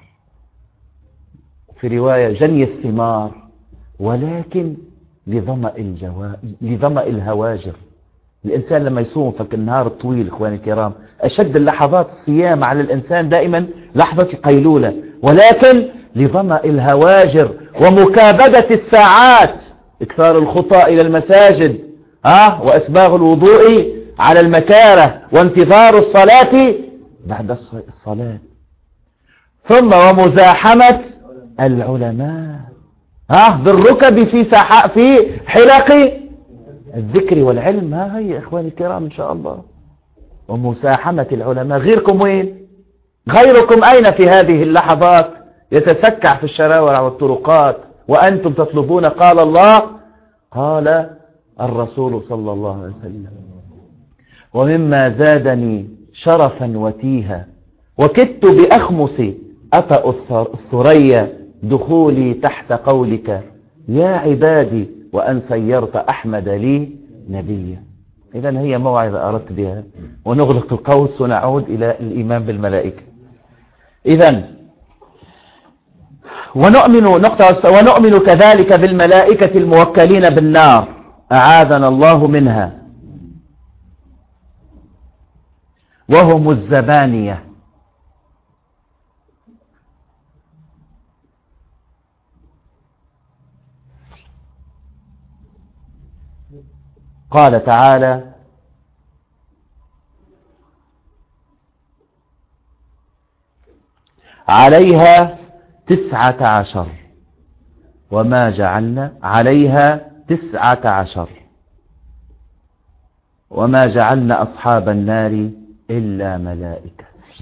في رواية جني الثمار، ولكن لظمأ الجوا... لظمأ الهواجر. الإنسان لما يصوم في النهار الطويل إخواني الكرام أشد اللحظات الصيام على الإنسان دائما لحظة القيلولة، ولكن لظمأ الهواجر ومكابدة الساعات، إكثار الخطى إلى المساجد ها وأسباغ الوضوء على المكاره وانتظار الصلاة بعد الصلاة، ثم ومزاحمة العلماء ها بالركب في ساحة في حلق الذكر والعلم. ها هي إخواني الكرام إن شاء الله. ومساحمة العلماء. غيركم وين؟ غيركم أين في هذه اللحظات؟ يتسكع في الشوارع والطرقات وأنتم تطلبون قال الله قال الرسول صلى الله عليه وسلم. ومما زادني شرفا وتيها وكدت بأخمس أطأ الثريا دخولي تحت قولك يا عبادي وأن سيرت أحمد لي نبيا. إذن هي موعظة أردت بها، ونغلق القوس ونعود إلى الإيمان بالملائكة. إذن ونؤمن نقطة ونؤمن كذلك بالملائكة الموكلين بالنار أعاذنا الله منها، وهم الزبانية. قال تعالى عليها تسعة عشر وما جعلنا عليها تسعة عشر وما جعلنا أصحاب النار إلا ملائكة.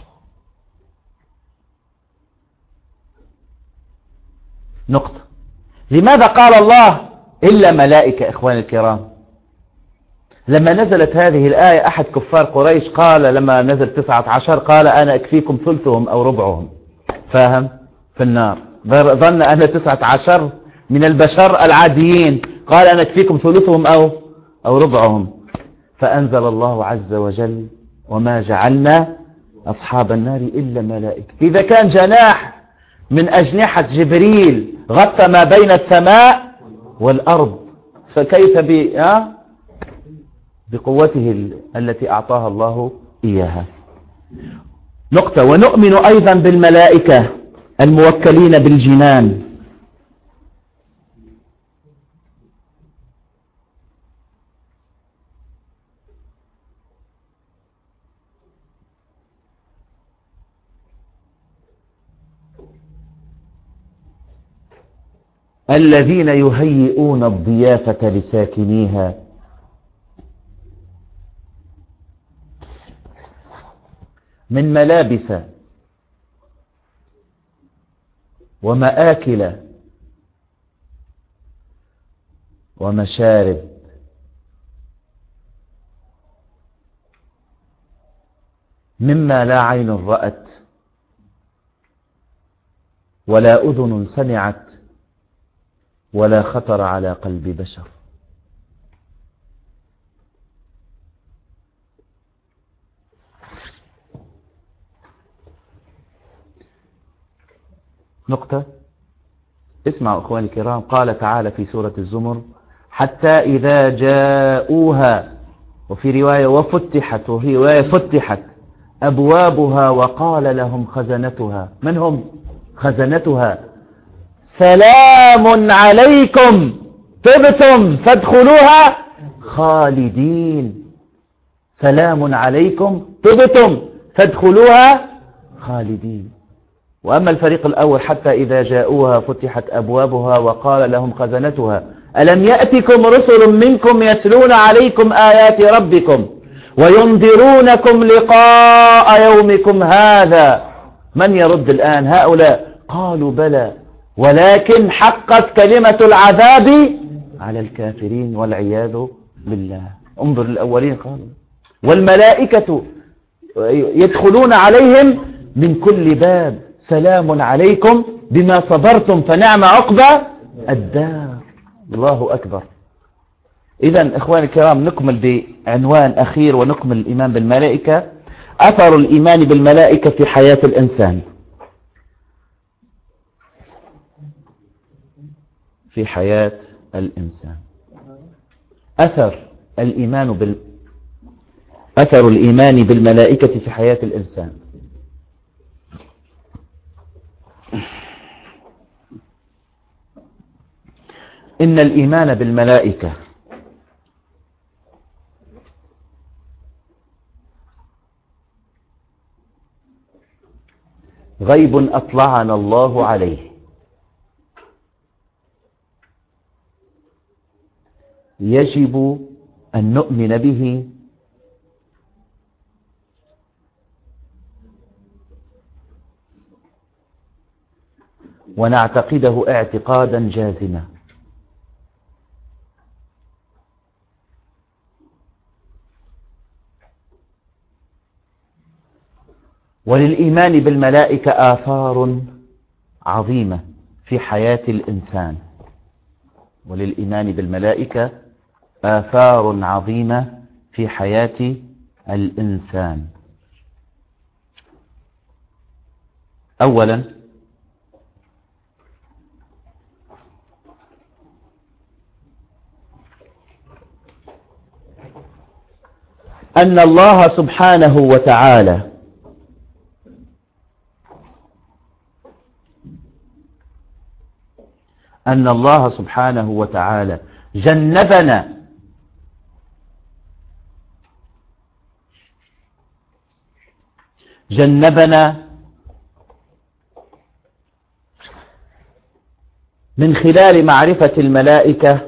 نقطة. لماذا قال الله إلا ملائكة إخواني الكرام؟ لما نزلت هذه الآية أحد كفار قريش قال لما نزل تسعة عشر قال أنا أكفيكم ثلثهم أو ربعهم، فاهم؟ في النار. ظن أن تسعة عشر من البشر العاديين، قال أنا أكفيكم ثلثهم أو أو ربعهم. فأنزل الله عز وجل وما جعلنا أصحاب النار إلا ملائكة. إذا كان جناح من أجنحة جبريل غطى ما بين السماء والأرض، فكيف ب بقوته التي أعطاها الله إياها. نقطة. ونؤمن أيضا بالملائكة الموكلين بالجنان. الذين يهيئون الضيافة لساكنيها من ملابس ومآكل ومشارب مما لا عين رأت ولا أذن سمعت ولا خطر على قلب بشر. نقطة. اسمعوا أخواني الكرام، قال تعالى في سورة الزمر: حتى إذا جاءوها، وفي رواية وفتحت، وفي رواية فتحت أبوابها وقال لهم خزنتها. من هم خزنتها؟ سلام عليكم طبتم فادخلوها خالدين. سلام عليكم طبتم فادخلوها خالدين. وأما الفريق الأول: حتى إذا جاءوها فتحت أبوابها وقال لهم خزنتها ألم يأتكم رسل منكم يتلون عليكم آيات ربكم وينذرونكم لقاء يومكم هذا. من يرد الآن هؤلاء؟ قالوا بلى ولكن حقت كلمة العذاب على الكافرين والعياذ بالله. انظر الأولين قالوا. والملائكة يدخلون عليهم من كل باب سلام عليكم بما صبرتم فنعم عقبى الدار. الله أكبر. إذن إخواني الكرام، نكمل بعنوان أخير ونكمل الإيمان بالملائكة: أثر الإيمان بالملائكة في حياة الإنسان. في حياة الإنسان أثر الإيمان بال أثر الإيمان بالملائكة في حياة الإنسان. إن الإيمان بالملائكة غيب أطلعنا الله عليه، يجب أن نؤمن به ونعتقده اعتقادا جازما. وللإيمان بالملائكة آثار عظيمة في حياة الإنسان. وللإيمان بالملائكة آثار عظيمة في حياة الإنسان. أولا، أن الله سبحانه وتعالى أن الله سبحانه وتعالى جنبنا جنبنا من خلال معرفة الملائكة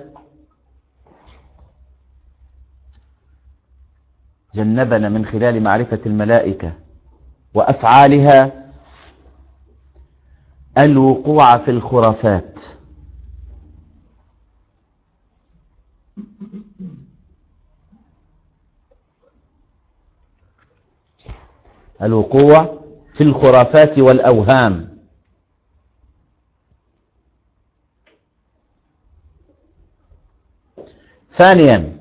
جنبنا من خلال معرفة الملائكة وأفعالها الوقوع في الخرافات. الوقوع في الخرافات والأوهام. ثانيا،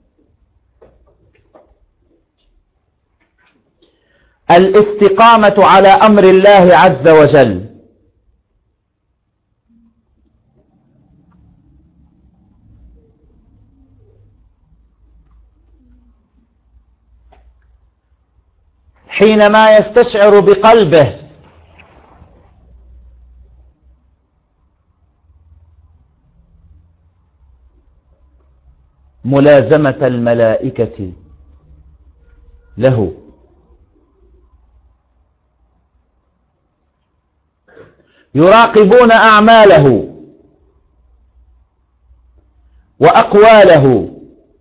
الاستقامة على أمر الله عز وجل. حينما يستشعر بقلبه ملازمة الملائكة له، يراقبون أعماله وأقواله،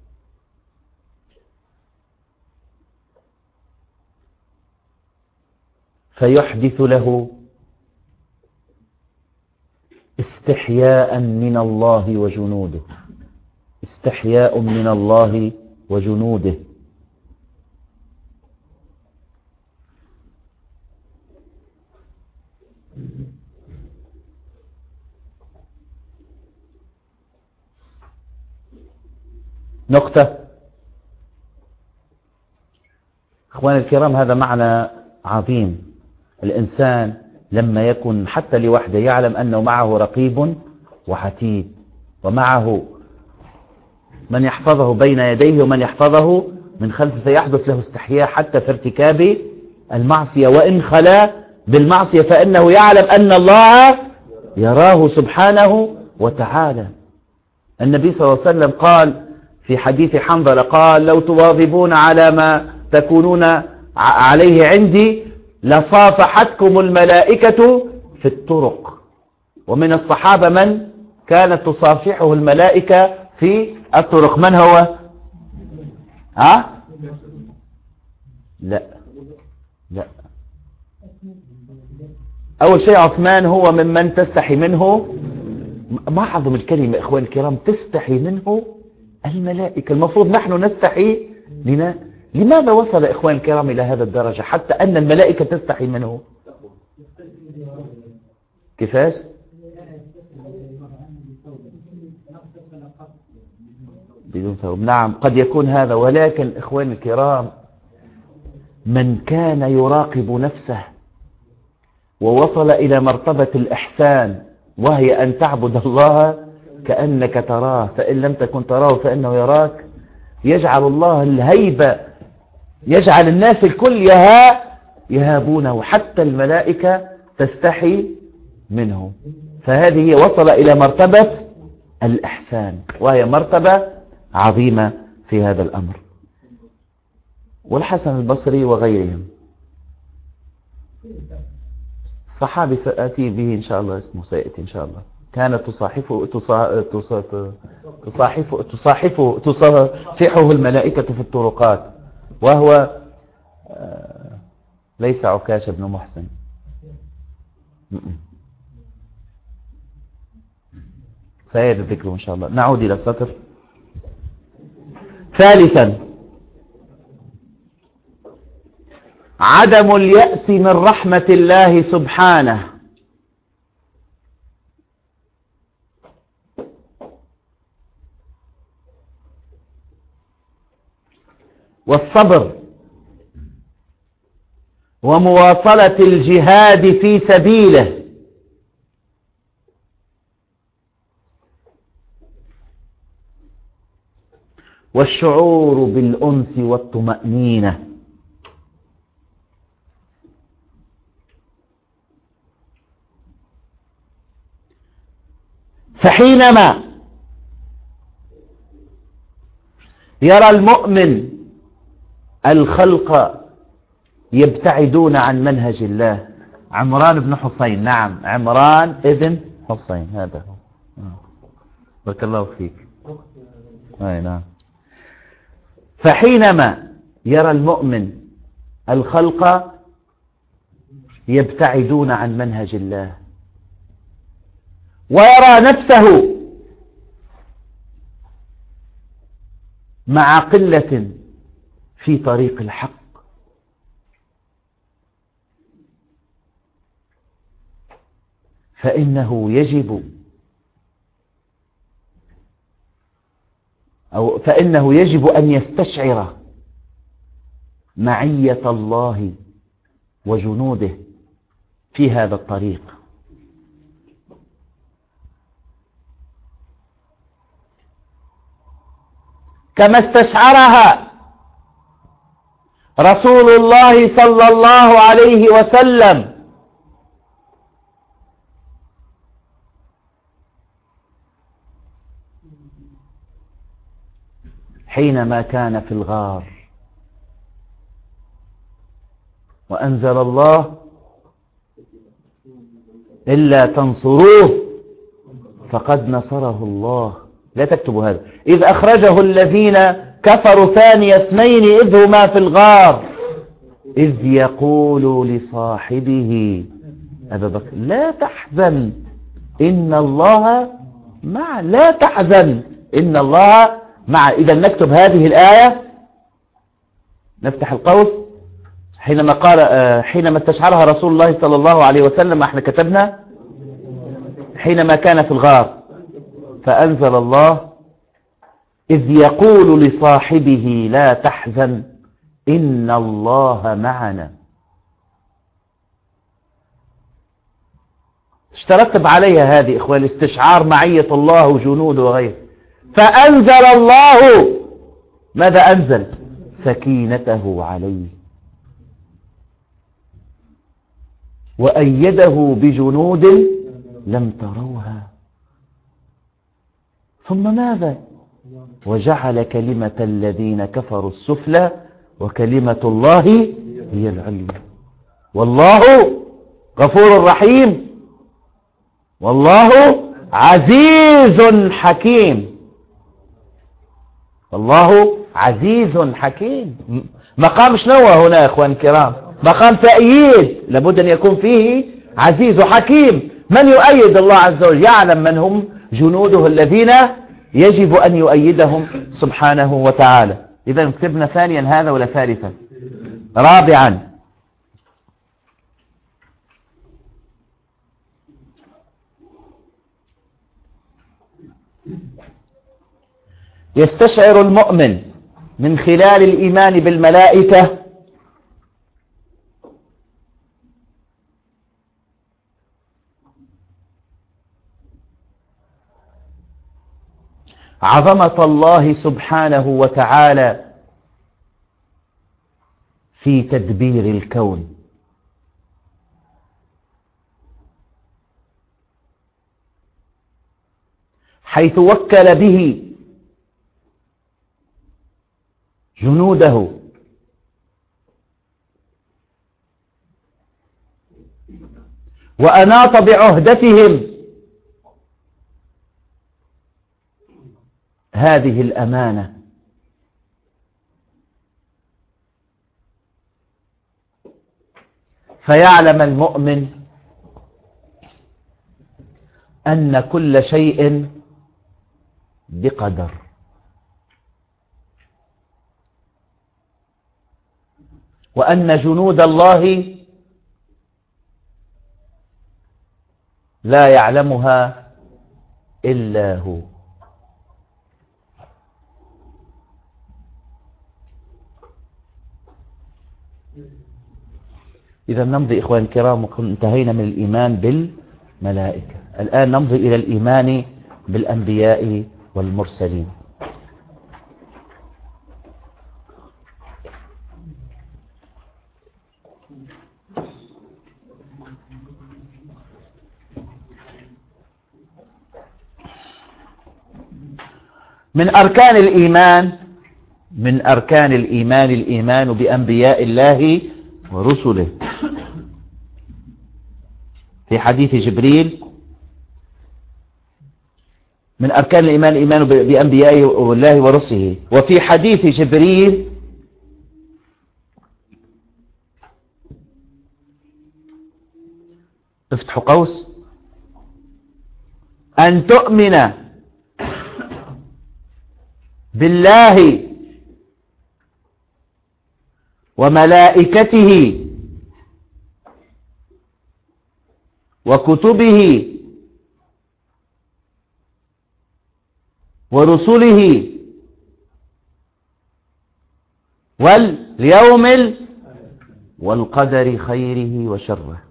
فيحدث له استحياء من الله وجنوده. استحياء من الله وجنوده. نقطة. اخواني الكرام، هذا معنى عظيم. الإنسان لما يكون حتى لوحده يعلم أنه معه رقيب وعتيد، ومعه من يحفظه بين يديه ومن يحفظه من خلفه، فيحدث له استحياء حتى في ارتكاب المعصية. وإن خلا بالمعصية فإنه يعلم أن الله يراه سبحانه وتعالى. النبي صلى الله عليه وسلم قال في حديث حنظلة قال: لو تواظبون على ما تكونون عليه عندي لصافحتكم الملائكة في الطرق. ومن الصحابة من كانت تصافحه الملائكة في الطرق. من هو؟ ها؟ لا لا أول شيء عثمان هو ممن تستحي منه. ما أعظم الكلمة إخوان الكرام، تستحي منه الملائكة. المفروض نحن نستحي لنا. لماذا وصل إخوان الكرام إلى هذا الدرجة حتى أن الملائكة تستحي منه؟ كيفاش؟ بدون ثوب. نعم قد يكون هذا، ولكن إخوان الكرام من كان يراقب نفسه ووصل إلى مرتبة الإحسان، وهي أن تعبد الله كأنك تراه، فإن لم تكن تراه فإنه يراك، يجعل الله الهيبة، يجعل الناس الكل يها يهابونه، حتى الملائكة تستحي منه. فهذه وصل إلى مرتبة الإحسان، وهي مرتبة عظيمة في هذا الأمر. والحسن البصري وغيرهم. صحابي سأتي به إن شاء الله، اسمه سيأتي إن شاء الله. كانت تصاحفه تصاحفه تصاحفه تصاحفه تصافحه الملائكة في الطرقات، وهو ليس عكاش بن محسن. سيأتي ذكره إن شاء الله. نعود إلى السطر. ثالثا عدم اليأس من رحمة الله سبحانه. والصبر ومواصلة الجهاد في سبيله، والشعور بالأنس والطمأنينة. فحينما يرى المؤمن الخلق يبتعدون عن منهج الله. عمران بن حسين، نعم عمران ابن حسين، هذا هو. بارك الله فيك. أي نعم. فحينما يرى المؤمن الخلق يبتعدون عن منهج الله، ويرى نفسه مع قلة في طريق الحق، فإنه يجب أو فإنه يجب أن يستشعر معية الله وجنوده في هذا الطريق، كما استشعرها رسول الله صلى الله عليه وسلم حينما كان في الغار، وأنزل الله: إلا تنصروه فقد نصره الله. لا تكتبوا هذا. إذ أخرجه الذين كفروا ثاني اثنين إذ هما في الغار إذ يقول لصاحبه أبا بكر لا تحزن إن الله مع لا تحزن إن الله مع. إذا نكتب هذه الآية، نفتح القوس. حينما قال حينما استشعرها رسول الله صلى الله عليه وسلم، احنا كتبنا حينما كان في الغار، فأنزل الله: إذ يقول لصاحبه لا تحزن إن الله معنا. اشترتب عليها هذه إخوة الاستشعار معية الله وجنوده وغيره. فأنزل الله ماذا أنزل؟ سكينته عليه وأيده بجنود لم تروها. ثم ماذا؟ وجعل كلمة الذين كفروا السفلى وكلمة الله هي العليا والله غفور رحيم والله عزيز حكيم. الله عزيز حكيم. مقام شنو هنا يا اخوان الكرام؟ مقام تأييد، لابد ان يكون فيه عزيز وحكيم. من يؤيد الله عز وجل؟ يعلم من هم جنوده الذين يجب ان يؤيدهم سبحانه وتعالى. اذا كتبنا ثانيا هذا ولا ثالثا؟ رابعا، يستشعر المؤمن من خلال الإيمان بالملائكة عظمة الله سبحانه وتعالى في تدبير الكون، حيث وكل به جنوده وأناط بعهدتهم هذه الأمانة. فيعلم المؤمن أن كل شيء بقدر، وأن جنود الله لا يعلمها إلا هو. إذا نمضي إخوان الكرام، انتهينا من الإيمان بالملائكة، الآن نمضي إلى الإيمان بالأنبياء والمرسلين. من أركان الإيمان من أركان الإيمان الإيمان بأنبياء الله ورسله. في حديث جبريل من أركان الإيمان الإيمان بأنبياء الله ورسله. وفي حديث جبريل افتحوا قوس أن تؤمن بالله وملائكته وكتبه ورسله واليوم والقدر خيره وشره.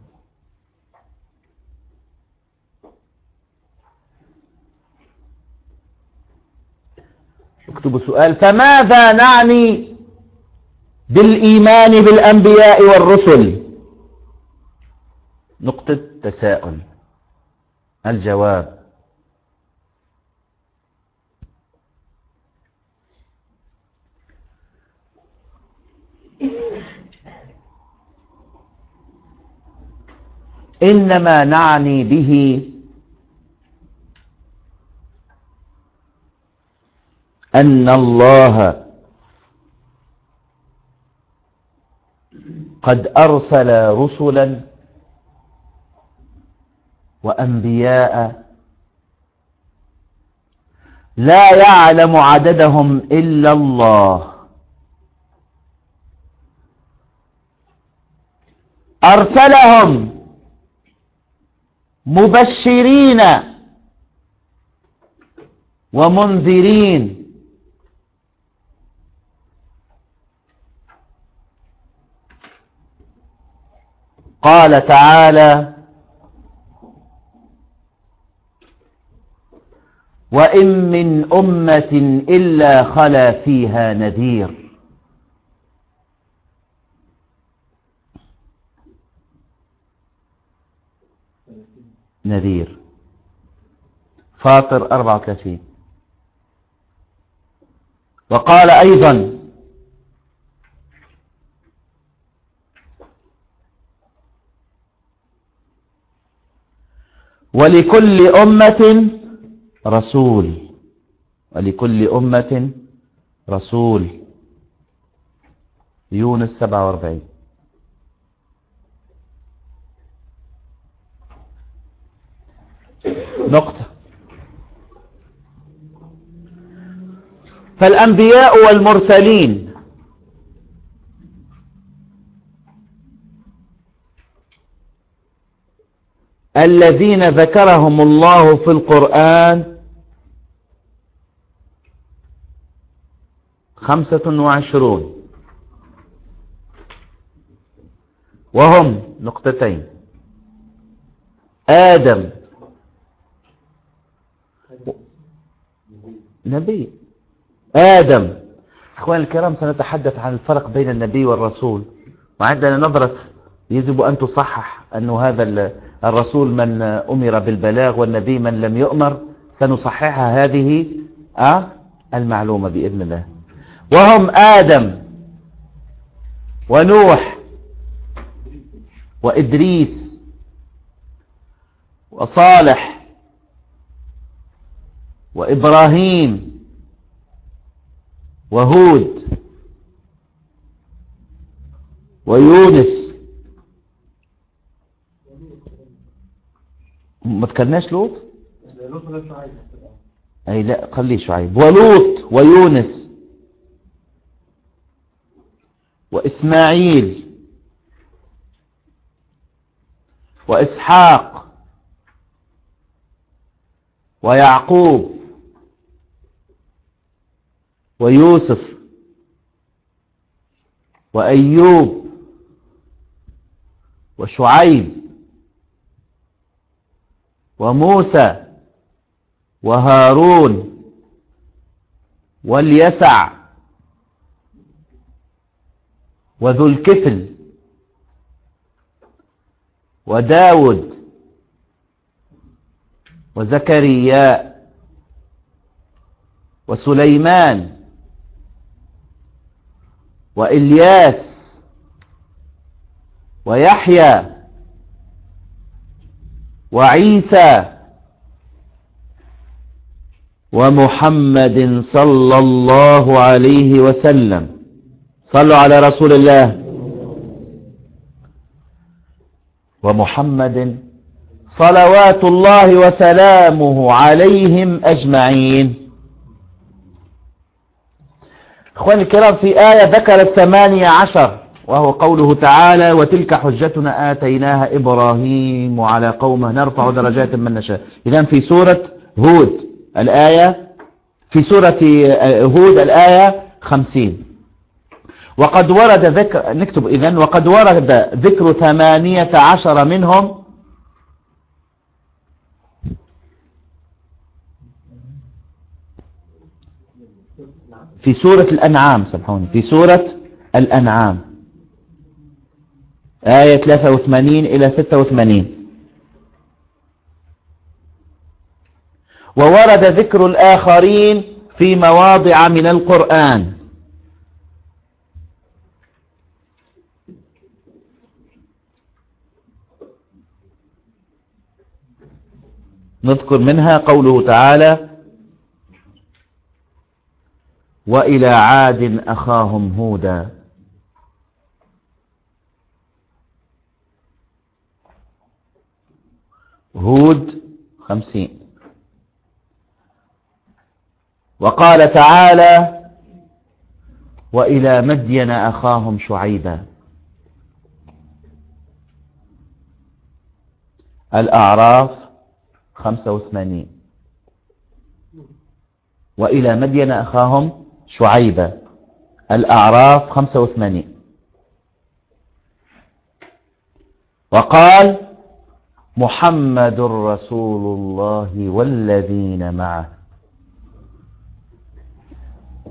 اكتبوا سؤال: فماذا نعني بالإيمان بالأنبياء والرسل؟ نقطة تساؤل. الجواب: إنما نعني به أن الله قد أرسل رسلا وأنبياء لا يعلم عددهم إلا الله، أرسلهم مبشرين ومنذرين قال تعالى: وإن من أمة إلا خلا فيها نذير. نذير. فاطر أربعة وثلاثين. وقال أيضا ولكل أمة رسول، ولكل أمة رسول. يونس سبعة وأربعين. نقطة. فالأنبياء والمرسلين الذين ذكرهم الله في القرآن خمسة وعشرون، وهم نقطتين: آدم نبي آدم. أخواني الكرام، سنتحدث عن الفرق بين النبي والرسول، وعندنا نظرة يجب أن تصحح أنه هذا الرسول من أمر بالبلاغ والنبي من لم يؤمر. سنصححها هذه أه المعلومة بإذن الله. وهم آدم ونوح وإدريس وصالح وإبراهيم وهود ويونس. ما تكلناش لوط؟ أي لا، خليه شعيب. ولوط ويونس وإسماعيل وإسحاق ويعقوب ويوسف وأيوب وشعيب وموسى وهارون واليسع وذو الكفل وداود وزكريا وسليمان وإلياس ويحيى وعيسى ومحمد صلى الله عليه وسلم. صلوا على رسول الله. ومحمد صلوات الله وسلامه عليهم أجمعين. اخواني الكرام، في آية ذكر الثمانية عشر، وهو قوله تعالى: وتلك حجتنا آتيناها إبراهيم على قومه نرفع درجات من نشاء. إذن في سورة هود الآية في سورة هود الآية خمسين. وقد ورد ذكر نكتب إذن وقد ورد ذكر ثمانية عشر منهم في سورة الأنعام. سامحوني، في سورة الأنعام آية ثلاثة وثمانين إلى ستة وثمانين. وورد ذكر الآخرين في مواضع من القرآن. نذكر منها قوله تعالى: وإلى عاد أخاهم هودا. هود خمسين. وقال تعالى: وإلى مدين أخاهم شعيبا. الأعراف خمسة وثمانين. وإلى مدين أخاهم شعيبا. الأعراف خمسة وثمانين. وقال: محمد رسول الله والذين معه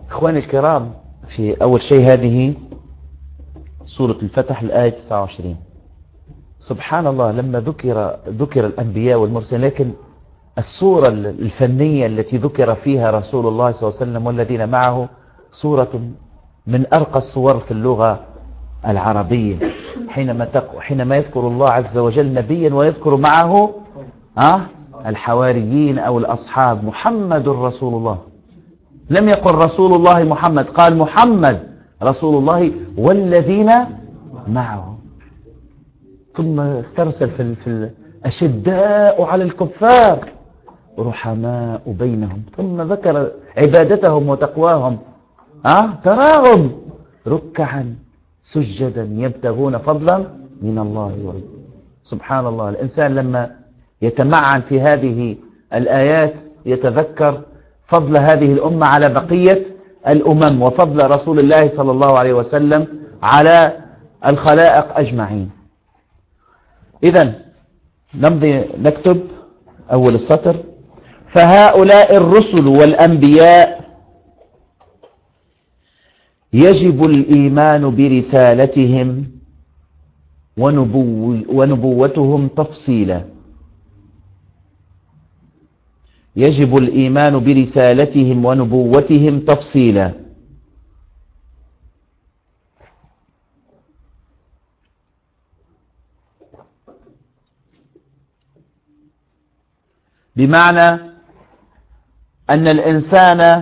إخواني الكرام، في أول شيء هذه سورة الفتح الآية تسعة وعشرين. سبحان الله، لما ذكر ذكر الأنبياء والمرسلين، لكن الصورة الفنية التي ذكر فيها رسول الله صلى الله عليه وسلم والذين معه صورة من أرقى الصور في اللغة العربية. حينما تق... حينما يذكر الله عز وجل نبيا ويذكر معه أه؟ الحواريين أو الأصحاب، محمد رسول الله. لم يقل رسول الله محمد، قال محمد رسول الله والذين معه. ثم استرسل في, في الأشداء على الكفار رحماء بينهم، ثم ذكر عبادتهم وتقواهم. أه؟ تراهم ركعا سجدا يبتغون فضلا من الله ورضوانه. سبحان الله، الإنسان لما يتمعن في هذه الآيات يتذكر فضل هذه الأمة على بقية الأمم، وفضل رسول الله صلى الله عليه وسلم على الخلائق أجمعين. إذن نمضي نكتب أول السطر: فهؤلاء الرسل والأنبياء يجب الإيمان برسالتهم ونبو ونبوتهم تفصيلا. يجب الإيمان برسالتهم ونبوتهم تفصيلا. بمعنى أن الإنسان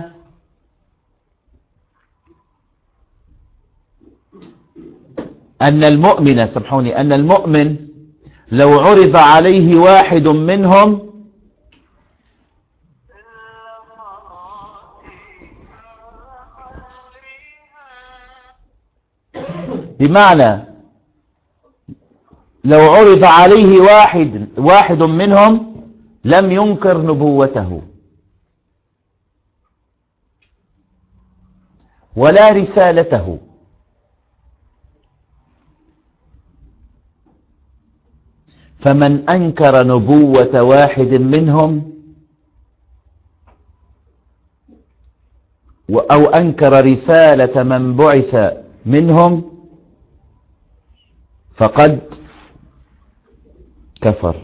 أن المؤمن سامحوني أن المؤمن لو عرض عليه واحد منهم بمعنى لو عرض عليه واحد واحد منهم لم ينكر نبوته ولا رسالته، فمن أنكر نبوة واحد منهم أو أنكر رسالة من بعث منهم فقد كفر.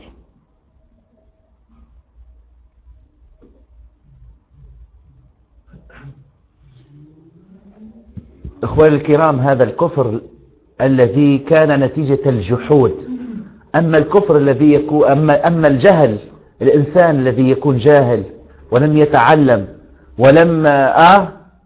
إخواني الكرام، هذا الكفر الذي كان نتيجة الجحود. أما الكفر الذي يكون أما, أما الجهل، الإنسان الذي يكون جاهل ولم يتعلم ولم آه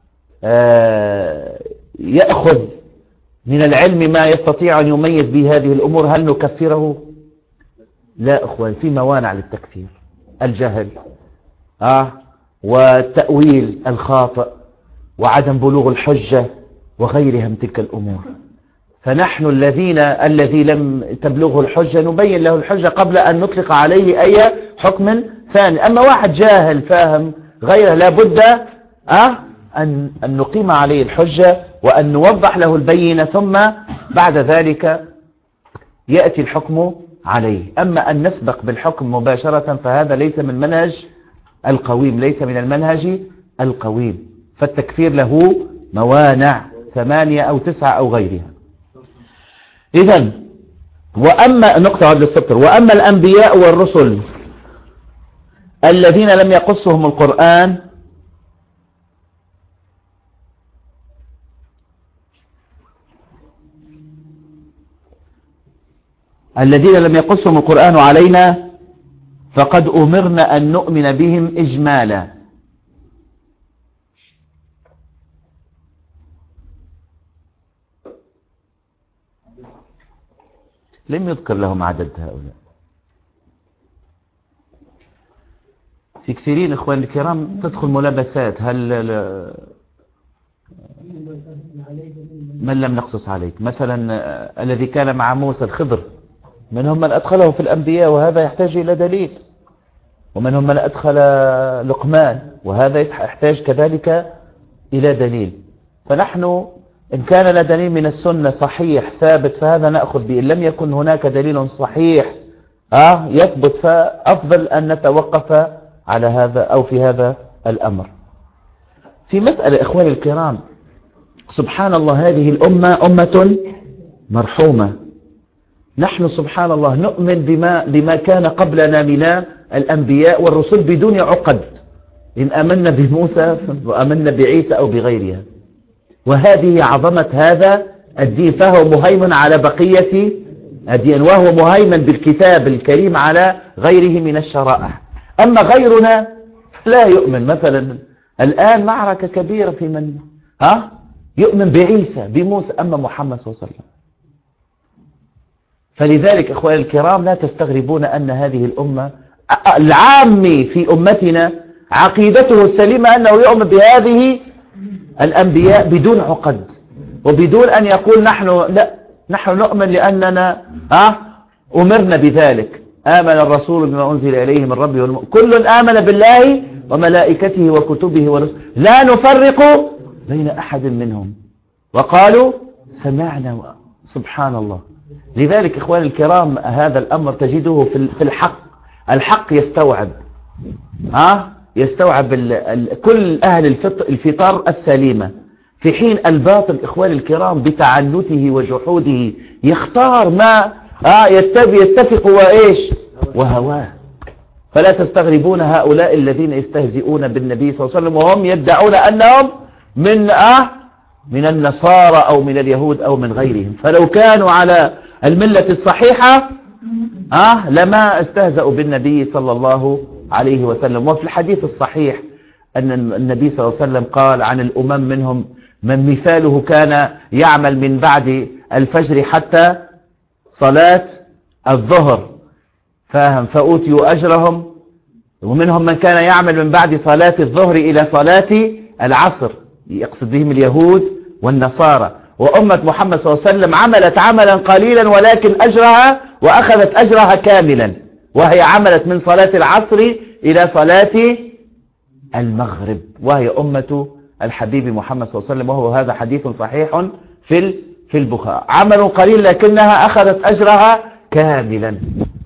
آه يأخذ من العلم ما يستطيع أن يميز به هذه الأمور، هل نكفره؟ لا أخوان، في موانع للتكفير: الجهل آه والتأويل الخاطئ وعدم بلوغ الحجة وغيرها من تلك الأمور. فنحن الذين الذي لم تبلغه الحجة نبين له الحجة قبل أن نطلق عليه أي حكم ثاني. أما واحد جاهل فاهم غيره لابد أه أن, أن نقيم عليه الحجة وأن نوضح له البينة، ثم بعد ذلك يأتي الحكم عليه. أما أن نسبق بالحكم مباشرة فهذا ليس من منهج القويم، ليس من المنهج القويم. فالتكفير له موانع ثمانية أو تسعة أو غيرها. إذن وأما نقطة عند السطر: وأما الأنبياء والرسل الذين لم يقصهم القرآن الذين لم يقصهم القرآن علينا فقد أمرنا أن نؤمن بهم إجمالا. لم يذكر لهم عدد هؤلاء. في كثيرين إخواني الكرام تدخل ملابسات: هل من لم نقصص عليك؟ مثلا الذي كان مع موسى الخضر، منهم من أدخله في الأنبياء وهذا يحتاج إلى دليل، ومنهم من أدخل لقمان وهذا يحتاج كذلك إلى دليل. فنحن إن كان لنا دليل من السنة صحيح ثابت فهذا نأخذ به، إن لم يكن هناك دليل صحيح آه يثبت فأفضل أن نتوقف على هذا أو في هذا الأمر. في مسألة إخواني الكرام، سبحان الله هذه الأمة أمة مرحومة. نحن سبحان الله نؤمن بما, بما كان قبلنا من الأنبياء والرسل بدون عقد، إن آمنا بموسى وآمنا بعيسى أو بغيرها، وهذه عظمة هذا الدين، فهو مهيمن على بقية الدين، وهو مهيمن بالكتاب الكريم على غيره من الشرائع. أما غيرنا لا يؤمن. مثلا الآن معركة كبيرة في من ها يؤمن بعيسى بموسى، أما محمد صلى الله عليه وسلم. فلذلك إخواني الكرام لا تستغربون أن هذه الأمة العامي في أمتنا عقيدته السليمة أنه يؤمن بهذه الأنبياء بدون عقد، وبدون أن يقول نحن لا نحن نؤمن لأننا ها أمرنا بذلك. آمن الرسول بما أنزل إليه من ربه والمؤمن كل آمن بالله وملائكته وكتبه ورسله لا نفرق بين أحد منهم وقالوا سمعنا. سبحان الله. لذلك إخواني الكرام هذا الأمر تجده في الحق. الحق يستوعب ها يستوعب ال ال كل أهل الفطر السليمة، في حين الباطل إخواني الكرام بتعنته وجحوده يختار ما ها يتفق وإيش وهواه. فلا تستغربون هؤلاء الذين يستهزئون بالنبي صلى الله عليه وسلم وهم يدعون أنهم من آه من النصارى أو من اليهود أو من غيرهم، فلو كانوا على الملة الصحيحة آه لما استهزأوا بالنبي صلى الله عليه وسلم. وفي الحديث الصحيح أن النبي صلى الله عليه وسلم قال عن الأمم منهم من مثاله كان يعمل من بعد الفجر حتى صلاة الظهر فاهم فأوتيوا أجرهم، ومنهم من كان يعمل من بعد صلاة الظهر إلى صلاة العصر، يقصد بهم اليهود والنصارى. وأمة محمد صلى الله عليه وسلم عملت عملا قليلا ولكن أجرها وأخذت أجرها كاملا، وهي عملت من صلاة العصر إلى صلاة المغرب، وهي أمة الحبيب محمد صلى الله عليه وسلم، وهو هذا حديث صحيح في في البخاري. عمل قليل لكنها أخذت أجرها كاملا.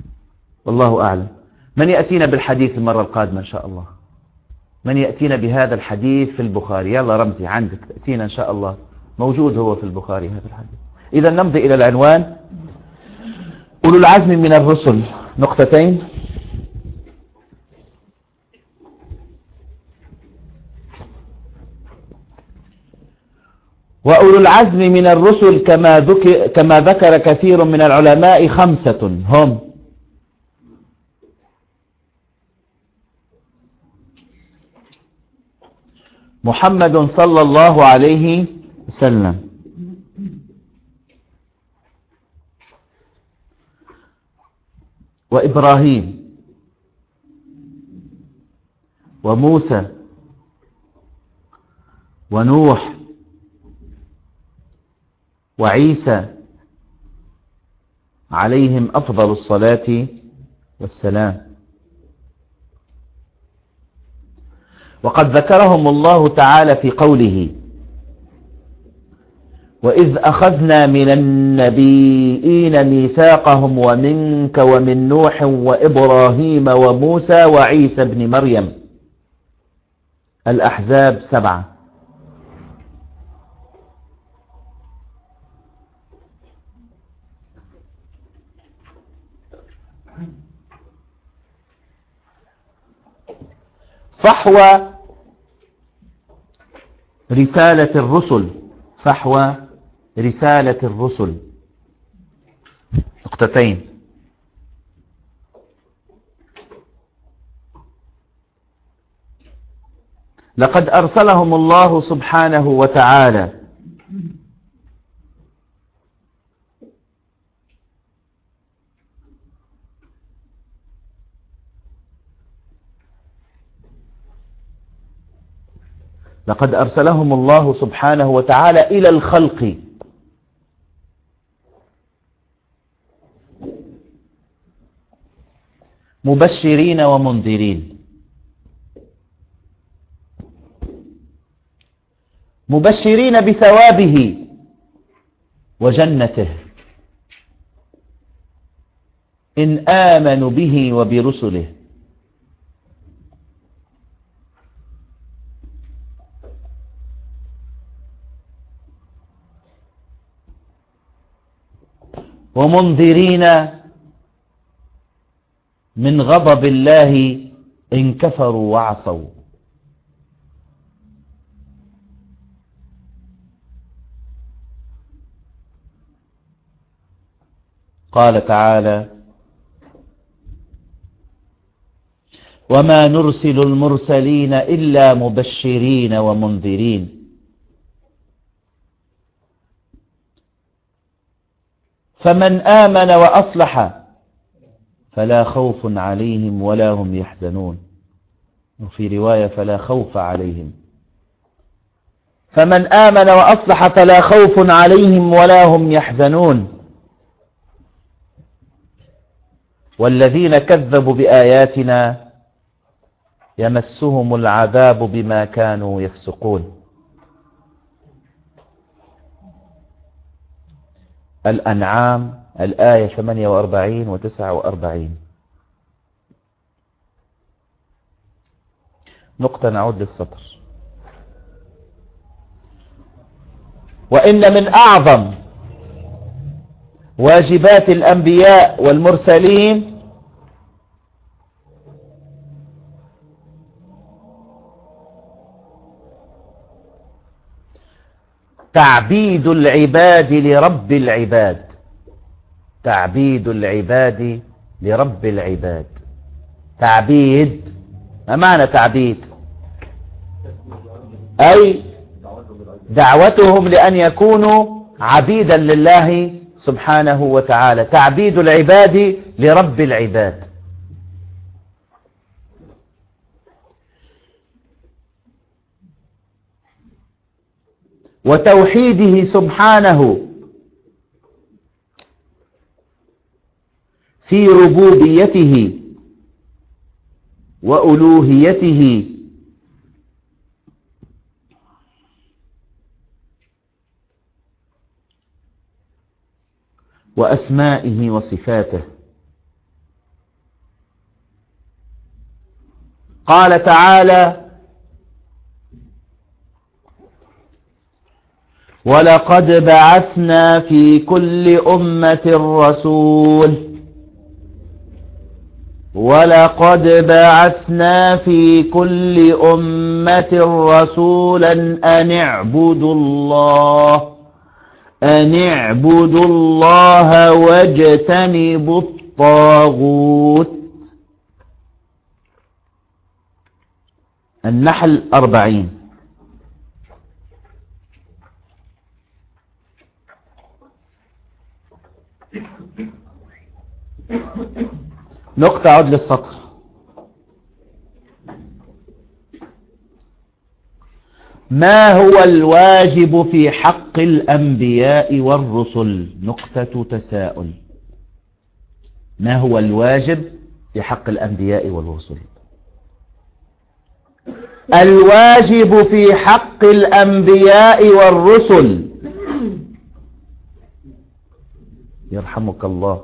والله أعلم. من يأتينا بالحديث المرة القادمة إن شاء الله؟ من يأتينا بهذا الحديث في البخاري؟ يلا رمزي عندك تأتينا إن شاء الله، موجود هو في البخاري هذا الحديث. إذا نمضي إلى العنوان أولو العزم من الرسل، نقطتين. وأولو العزم من الرسل كما ذكر, كما ذكر كثير من العلماء خمسة هم: محمد صلى الله عليه وسلم، وإبراهيم، وموسى، ونوح، وعيسى عليهم أفضل الصلاة والسلام. وقد ذكرهم الله تعالى في قوله: وإذ أخذنا من النبيين ميثاقهم ومنك ومن نوح وإبراهيم وموسى وعيسى ابن مريم. الأحزاب سبعة. فحوى رسالة الرسل، فحوى رسالة الرسل، نقطتين. لقد أرسلهم الله سبحانه وتعالى لقد أرسلهم الله سبحانه وتعالى إلى الخلق مبشرين ومنذرين. مبشرين بثوابه وجنته إن آمنوا به وبرسله، ومنذرين من غضب الله إن كفروا وعصوا. قال تعالى: وما نرسل المرسلين إلا مبشرين ومنذرين. فمن آمن وأصلح فلا خوف عليهم ولا هم يحزنون، وفي رواية فلا خوف عليهم. فمن آمن وأصلح فلا خوف عليهم ولا هم يحزنون. والذين كذبوا بآياتنا يمسهم العذاب بما كانوا يفسقون. الأنعام الآية ثمانية وأربعين وتسعة وأربعين. نقطة، نعود للسطر. وإن من أعظم واجبات الأنبياء والمرسلين تعبيد العباد لرب العباد. تعبيد العباد لرب العباد. تعبيد، ما معنى تعبيد؟ أي دعوتهم لأن يكونوا عبيدا لله سبحانه وتعالى. تعبيد العباد لرب العباد. وتوحيده سبحانه في ربوبيته وألوهيته وأسمائه وصفاته. قال تعالى: ولقد بعثنا في كل أمة رسول ولقد بعثنا في كل أمة رسولا أن اعبدوا الله أن اعبدوا الله واجتنبوا الطاغوت. النحل أربعين. نقطة، عد للسطر. ما هو الواجب في حق الأنبياء والرسل؟ نقطة تساؤل. ما هو الواجب في حق الأنبياء والرسل؟ الواجب في حق الأنبياء والرسل، يرحمك الله،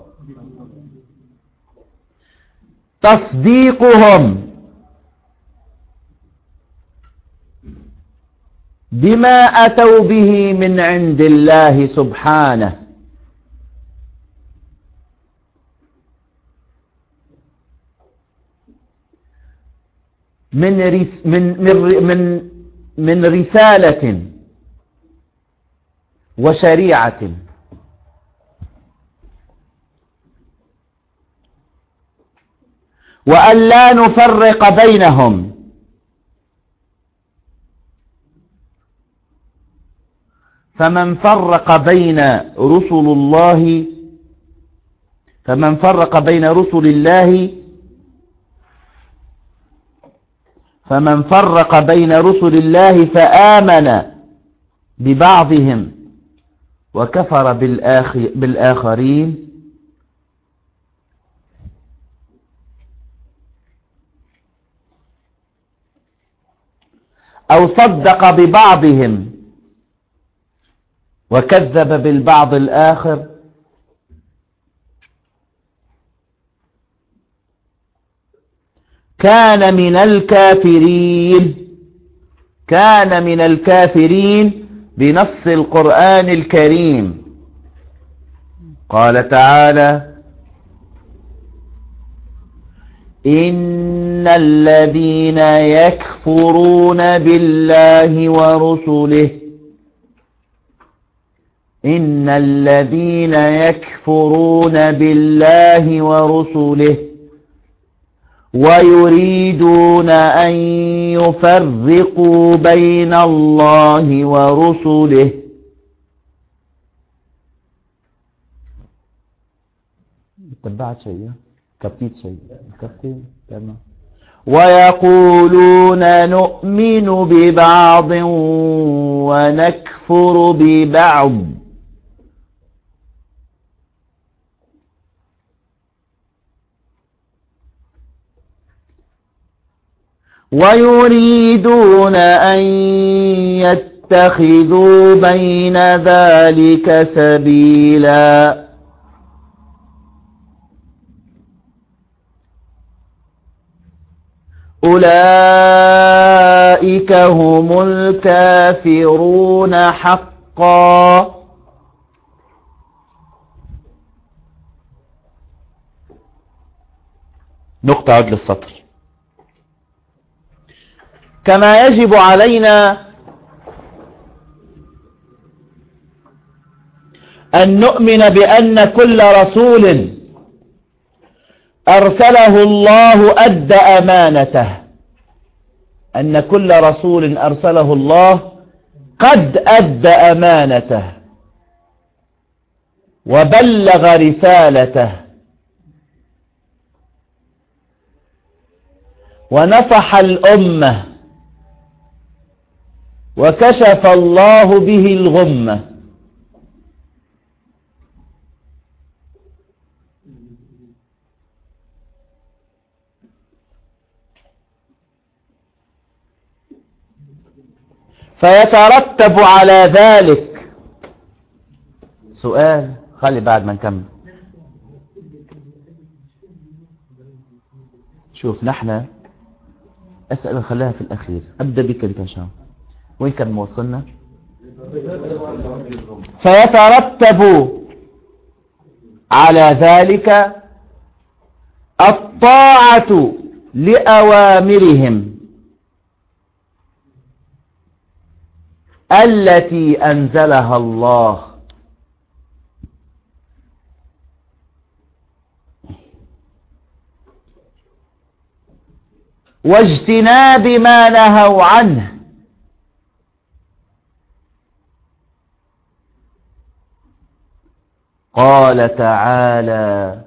تصديقهم بما أتوا به من عند الله سبحانه من رس من من من من رسالة وشريعة، وأن لا نفرق بينهم، فمن فرق بين رسل الله فمن فرق بين رسل الله فمن فرق بين رسل الله فآمن ببعضهم وكفر بالآخرين أو صدق ببعضهم وكذب بالبعض الآخر كان من الكافرين كان من الكافرين بنص القرآن الكريم. قال تعالى: إن الذين يكفرون بالله ورسله إن الذين يكفرون بالله ورسله ويريدون أن يفرقوا بين الله ورسله تبعت شيء كبتيت شيء كبتين تمام ويقولون نؤمن ببعض ونكفر ببعض ويريدون أن يتخذوا بين ذلك سبيلا أولئك هم الكافرون حقا. نقطة عدل السطر. كما يجب علينا أن نؤمن بأن كل رسول أرسله الله أدى أمانته، أن كل رسول أرسله الله قد أدى أمانته وبلغ رسالته ونصح الأمة وكشف الله به الغمة. فيترتب على ذلك سؤال، خلي بعد ما نكمل. شوف نحن أسأل خلاها في الأخير، أبدأ بك أنت إن شاء الله. وين كان موصلنا؟ فيترتب على ذلك الطاعة لأوامرهم التي أنزلها الله واجتناب ما نهوا عنه قال تعالى: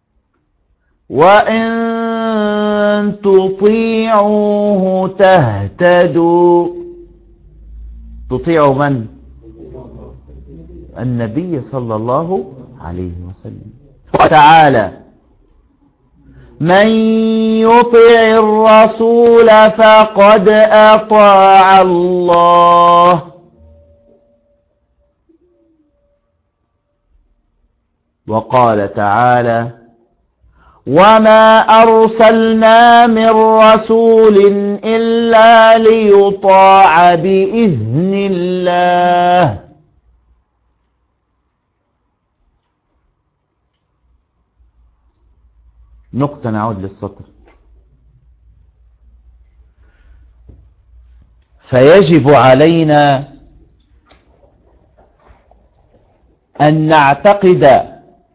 وإن تطيعوه تهتدوا. تطيعوا من؟ النبي صلى الله عليه وسلم. وتعالى: من يطع الرسول فقد أطاع الله. وقال تعالى: وما أرسلنا من رسول إلا ليطاع بإذن الله. نقطة نعود للسطر. فيجب علينا أن نعتقد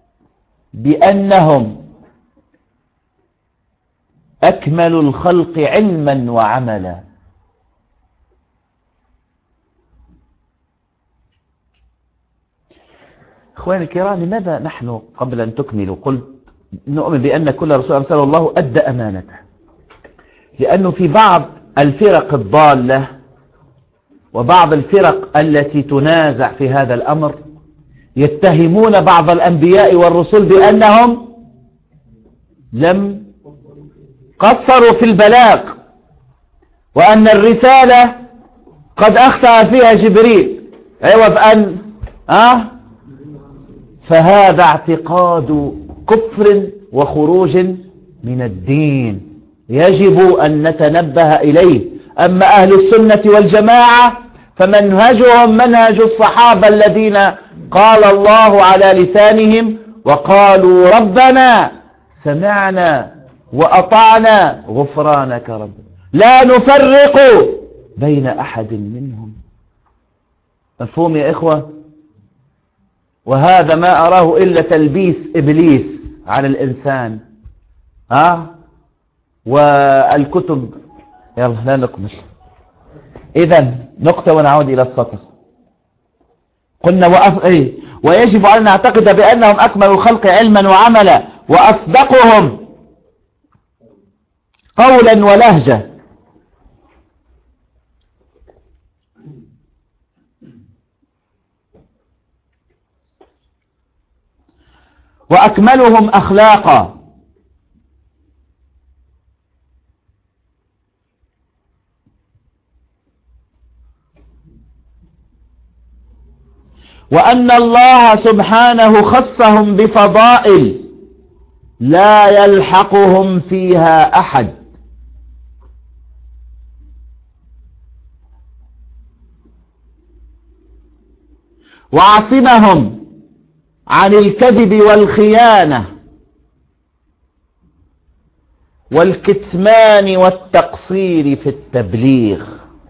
بأنهم أكمل الخلق علما وعملا. إخواني الكرام، لماذا نحن قبل أن تكملوا قلت نؤمن بأن كل رسول أرسله الله أدى أمانته؟ لأنه في بعض الفرق الضالة وبعض الفرق التي تنازع في هذا الأمر يتهمون بعض الأنبياء والرسل بأنهم لم قصروا في البلاغ، وأن الرسالة قد أخطأ فيها جبريل عوض أن أه فهذا اعتقاد كفر وخروج من الدين يجب أن نتنبه إليه. أما أهل السنة والجماعة فمنهجهم منهج الصحابة الذين قال الله على لسانهم وقالوا ربنا سمعنا وأطعنا غفرانك ربنا لا نفرق بين أحد منهم. مفهوم يا إخوة؟ وهذا ما أراه إلا تلبيس إبليس على الإنسان. ها والكتب. يلا لا نكمل. إذن نقطة ونعود إلى السطر. قلنا وأص... إيه؟ ويجب أن نعتقد بأنهم أكمل الخلق علما وعملا وأصدقهم قولا ولهجة وأكملهم أخلاقا وأن الله سبحانه خصهم بفضائل لا يلحقهم فيها أحد وعصمهم عن الكذب والخيانة والكتمان والتقصير في التبليغ.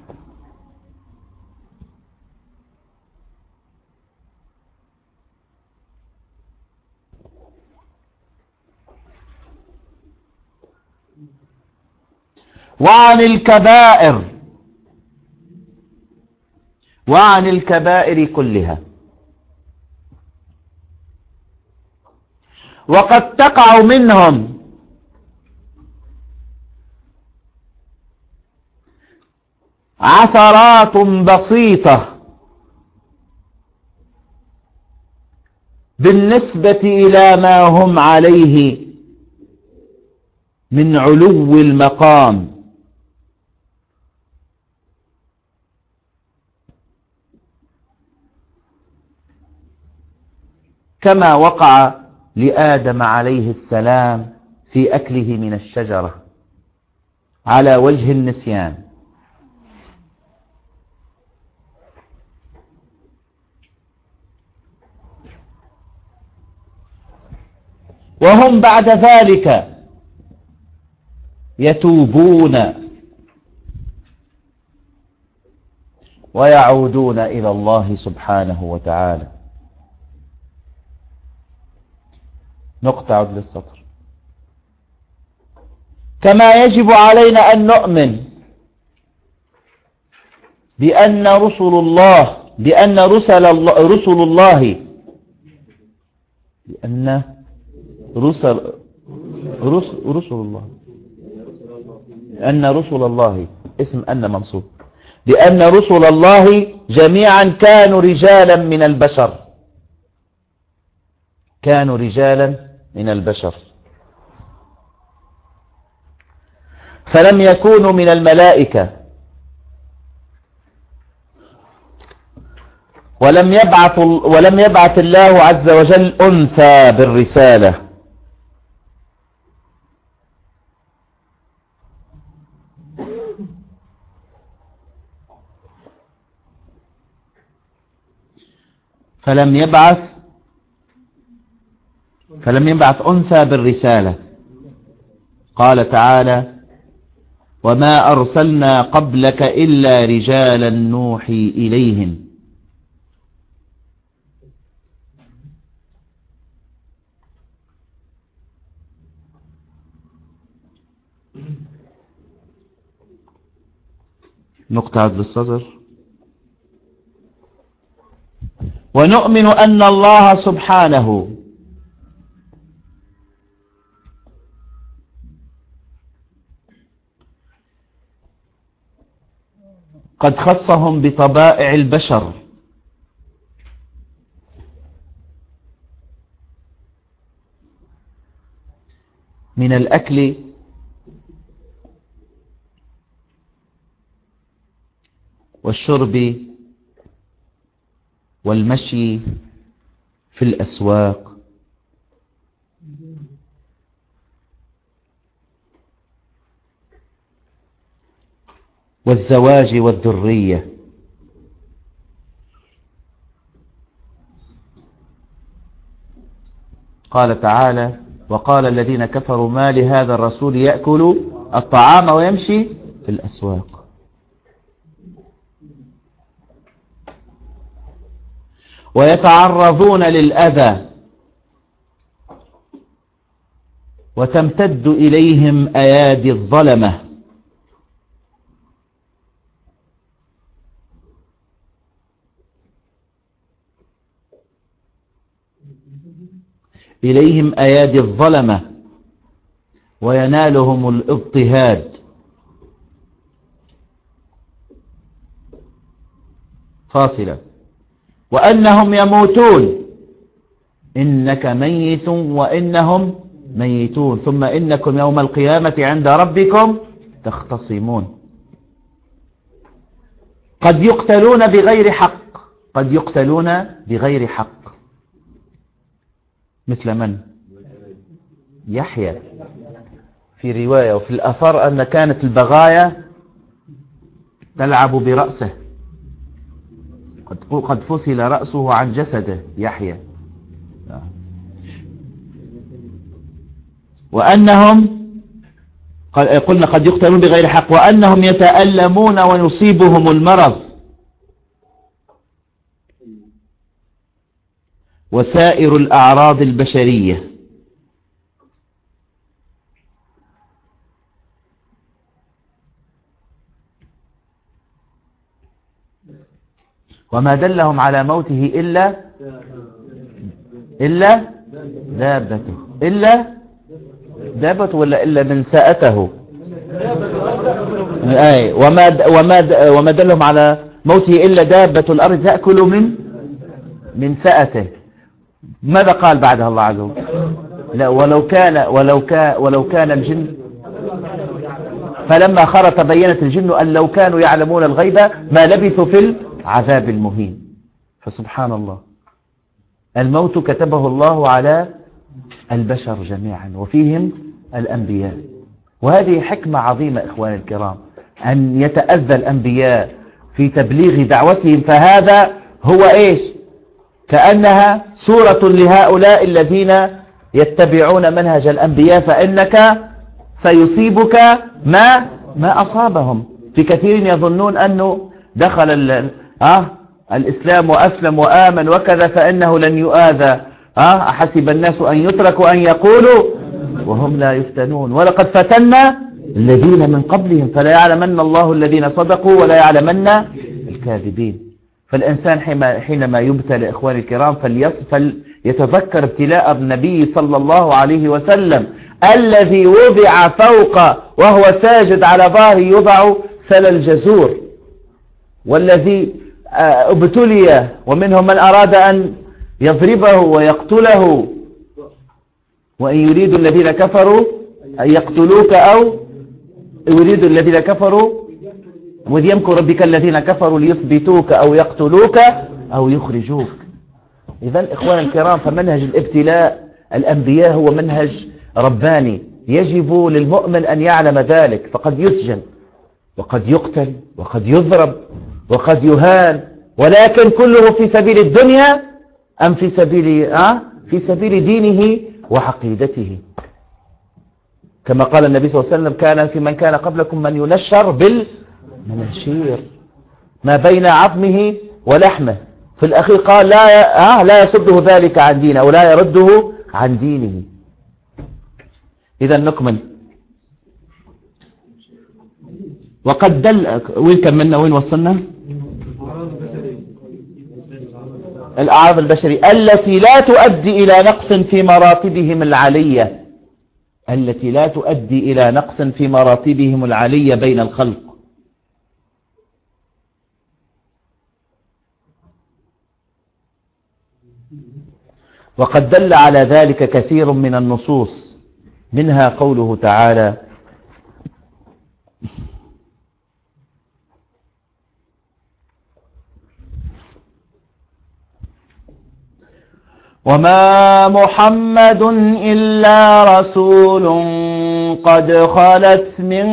وعن الكبائر وعن الكبائر كلها. وقد تقع منهم عثرات بسيطة بالنسبة إلى ما هم عليه من علو المقام كما وقع لآدم عليه السلام في أكله من الشجرة على وجه النسيان. وهم بعد ذلك يتوبون ويعودون إلى الله سبحانه وتعالى. نقطة عد للسطر. كما يجب علينا أن نؤمن بأن رسل الله بأن رسل الله رسل الله بأن رسل رسل, رسل الله أن رسل الله اسم أن منصوب بأن رسل الله جميعا كانوا رجالا من البشر كانوا رجالا من البشر فلم يكونوا من الملائكة ولم يبعث ولم يبعث الله عز وجل أنثى بالرسالة فلم يبعث فلم يبعث أنثى بالرسالة. قال تعالى وما أرسلنا قبلك إلا رجالا نوحي إليهم. نقطة عدل الصدر. ونؤمن أن الله سبحانه قد خصهم بطبائع البشر من الأكل والشرب والمشي في الأسواق والزواج والذرية قال تعالى وقال الذين كفروا ما لهذا الرسول يأكل الطعام ويمشي في الأسواق. ويتعرضون للأذى وتمتد إليهم أيادي الظلمة إليهم أيادي الظلمة وينالهم الاضطهاد. فاصلة. وأنهم يموتون إنك ميت وإنهم ميتون ثم إنكم يوم القيامة عند ربكم تختصمون. قد يقتلون بغير حق قد يقتلون بغير حق مثل من؟ يحيى. في رواية وفي الأثر أن كانت البغايا تلعب برأسه قد فصل رأسه عن جسده يحيى. وأنهم قلنا قد يقتلون بغير حق وأنهم يتألمون ويصيبهم المرض وسائر الأعراض البشرية. وما دلهم على موته إلا إلا دابته إلا دابته ولا إلا من ساءته أي وما وما وما دلهم على موته إلا دابة الأرض تأكل من من ساءته. ماذا قال بعدها الله عز وجل؟ لا ولو كان ولو كان ولو كان الجن فلما خر تبينت الجن أن لو كانوا يعلمون الغيب ما لبثوا في العذاب المهين. فسبحان الله الموت كتبه الله على البشر جميعا وفيهم الأنبياء. وهذه حكمة عظيمة إخواني الكرام أن يتأذى الأنبياء في تبليغ دعوتهم. فهذا هو إيش؟ كأنها سورة لهؤلاء الذين يتبعون منهج الأنبياء فإنك سيصيبك ما ما أصابهم. في كثير يظنون أنه دخل ال... آه الإسلام وأسلم وآمن وكذا فإنه لن يؤاذى. آه أحسب الناس أن يتركوا أن يقولوا وهم لا يفتنون ولقد فتنا الذين من قبلهم فلا يعلمن الله الذين صدقوا ولا يعلمن الكاذبين. فالإنسان حينما يبتلى إخواني الكرام فليتذكر ابتلاء النبي صلى الله عليه وسلم الذي وضع فوق وهو ساجد على ظهره يضع سل الجزور والذي ابتلي ومنهم من أراد أن يضربه ويقتله وإن يريد الذين كفروا أن يقتلوك أو يريد الذين كفروا وإذ يمكر ربك الذين كفروا ليثبتوك أو يقتلوك أو يخرجوك. إذن إخوان الكرام فمنهج الابتلاء الأنبياء هو منهج رباني يجب للمؤمن أن يعلم ذلك. فقد يسجن وقد يقتل وقد يضرب وقد يهان ولكن كله في سبيل الدنيا أم في سبيل آه في سبيل دينه وعقيدته. كما قال النبي صلى الله عليه وسلم كان في من كان قبلكم من ينشر بالمناشير ما بين عظمه ولحمه. في الأخير قال لا آه لا يصده ذلك عن دينه أو لا يرده عن دينه. إذا نكمل. وقد دل وين كملنا وين وصلنا؟ الأعراض البشرية التي لا تؤدي إلى نقص في مراتبهم العالية التي لا تؤدي إلى نقص في مراتبهم العالية بين الخلق. وقد دل على ذلك كثير من النصوص منها قوله تعالى وما محمد إلا رسول قد خلت من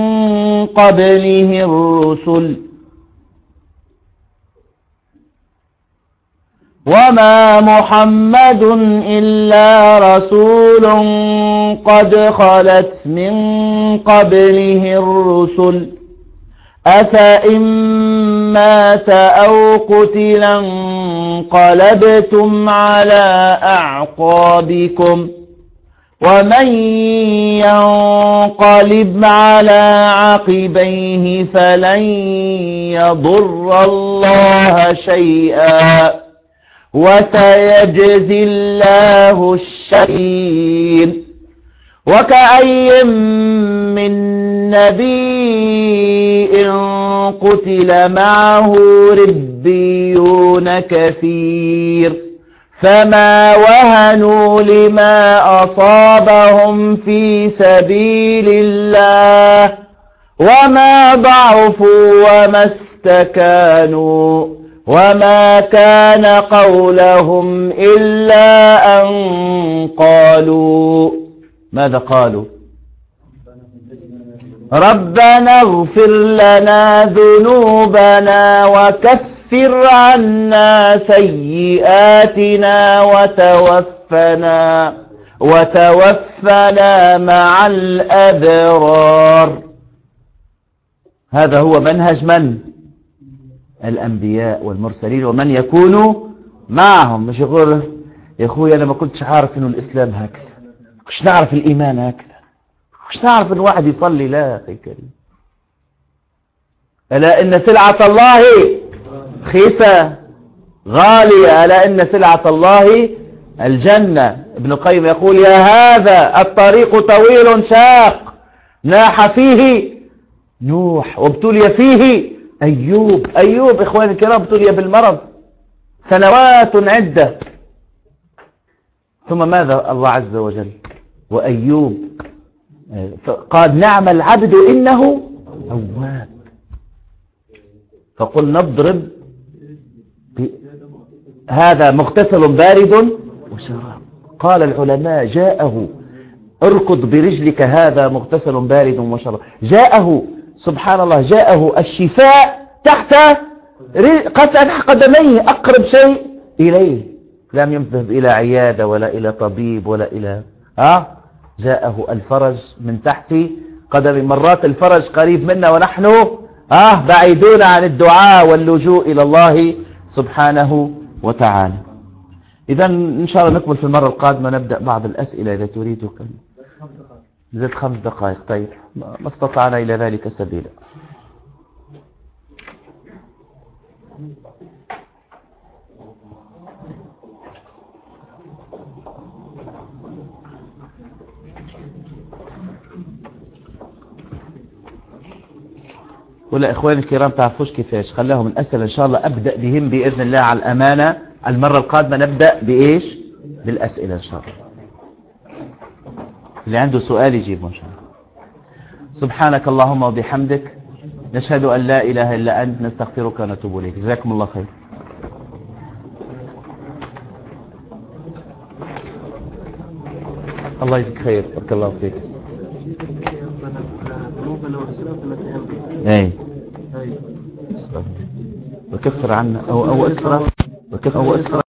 قبله الرسل وما محمد إلا رسول قد خلت من قبله الرسل أفإن مات أو قتل انقلبتم على أعقابكم ومن ينقلب على عقبيه فلن يضر الله شيئا وسيجزي الله الشاكرين. وكأي من نبي قتل معه ربيون كثير فما وهنوا لما أصابهم في سبيل الله وما ضعفوا وما استكانوا وما كان قولهم إلا أن قالوا ماذا قالوا ربنا اغفر لنا ذنوبنا وكفر عنا سيئاتنا وتوفنا وتوفنا مع الأبرار. هذا هو منهج من؟ الأنبياء والمرسلين ومن يكونوا معهم. مش يقول يا أخوي أنا ما كنتش عارف إنه الإسلام هكذا، مش نعرف الإيمان هكذا، مش نعرف إن واحد يصلي. لا أخي الكريم، ألا إن سلعة الله رخيصة غالية، ألا إن سلعة الله الجنة. ابن القيم يقول يا هذا الطريق طويل شاق ناح فيه نوح وابتلي فيه أيوب. أيوب إخواني الكرام ابتلي بالمرض سنوات عدة، ثم ماذا الله عز وجل؟ وأيوب قال نعم العبد إنه أواب. فقل نضرب هذا مغتسل بارد وشراب. قال العلماء جاءه اركض برجلك هذا مغتسل بارد وشراب، جاءه سبحان الله جاءه الشفاء تحت قدميه أقرب شيء إليه، لم يذهب إلى عيادة ولا إلى طبيب ولا إلى ها جاءه الفرج من تحت قدم. مرات الفرج قريب منا ونحن ها بعيدون عن الدعاء واللجوء إلى الله سبحانه وتعالى. إذا إن شاء الله نكمل في المرة القادمة، نبدأ بعض الأسئلة إذا تريد. زد خمس دقائق. طيب ما استطعنا إلى ذلك سبيلا. ولا إخواني الكرام تعرفوش كيفاش خلاهم الأسئلة إن شاء الله أبدأ بهم بإذن الله على الأمانة. المرة القادمة نبدأ بإيش؟ بالأسئلة إن شاء الله. اللي عنده سؤال يجيبه إن شاء الله. سبحانك اللهم وبحمدك نشهد أن لا إله إلا أنت نستغفرك ونتوب إليك. جزاكم الله خير. الله يجزيك خير. بارك الله فيك. اي وكفر عنا او او اسرف وكفر او اسرف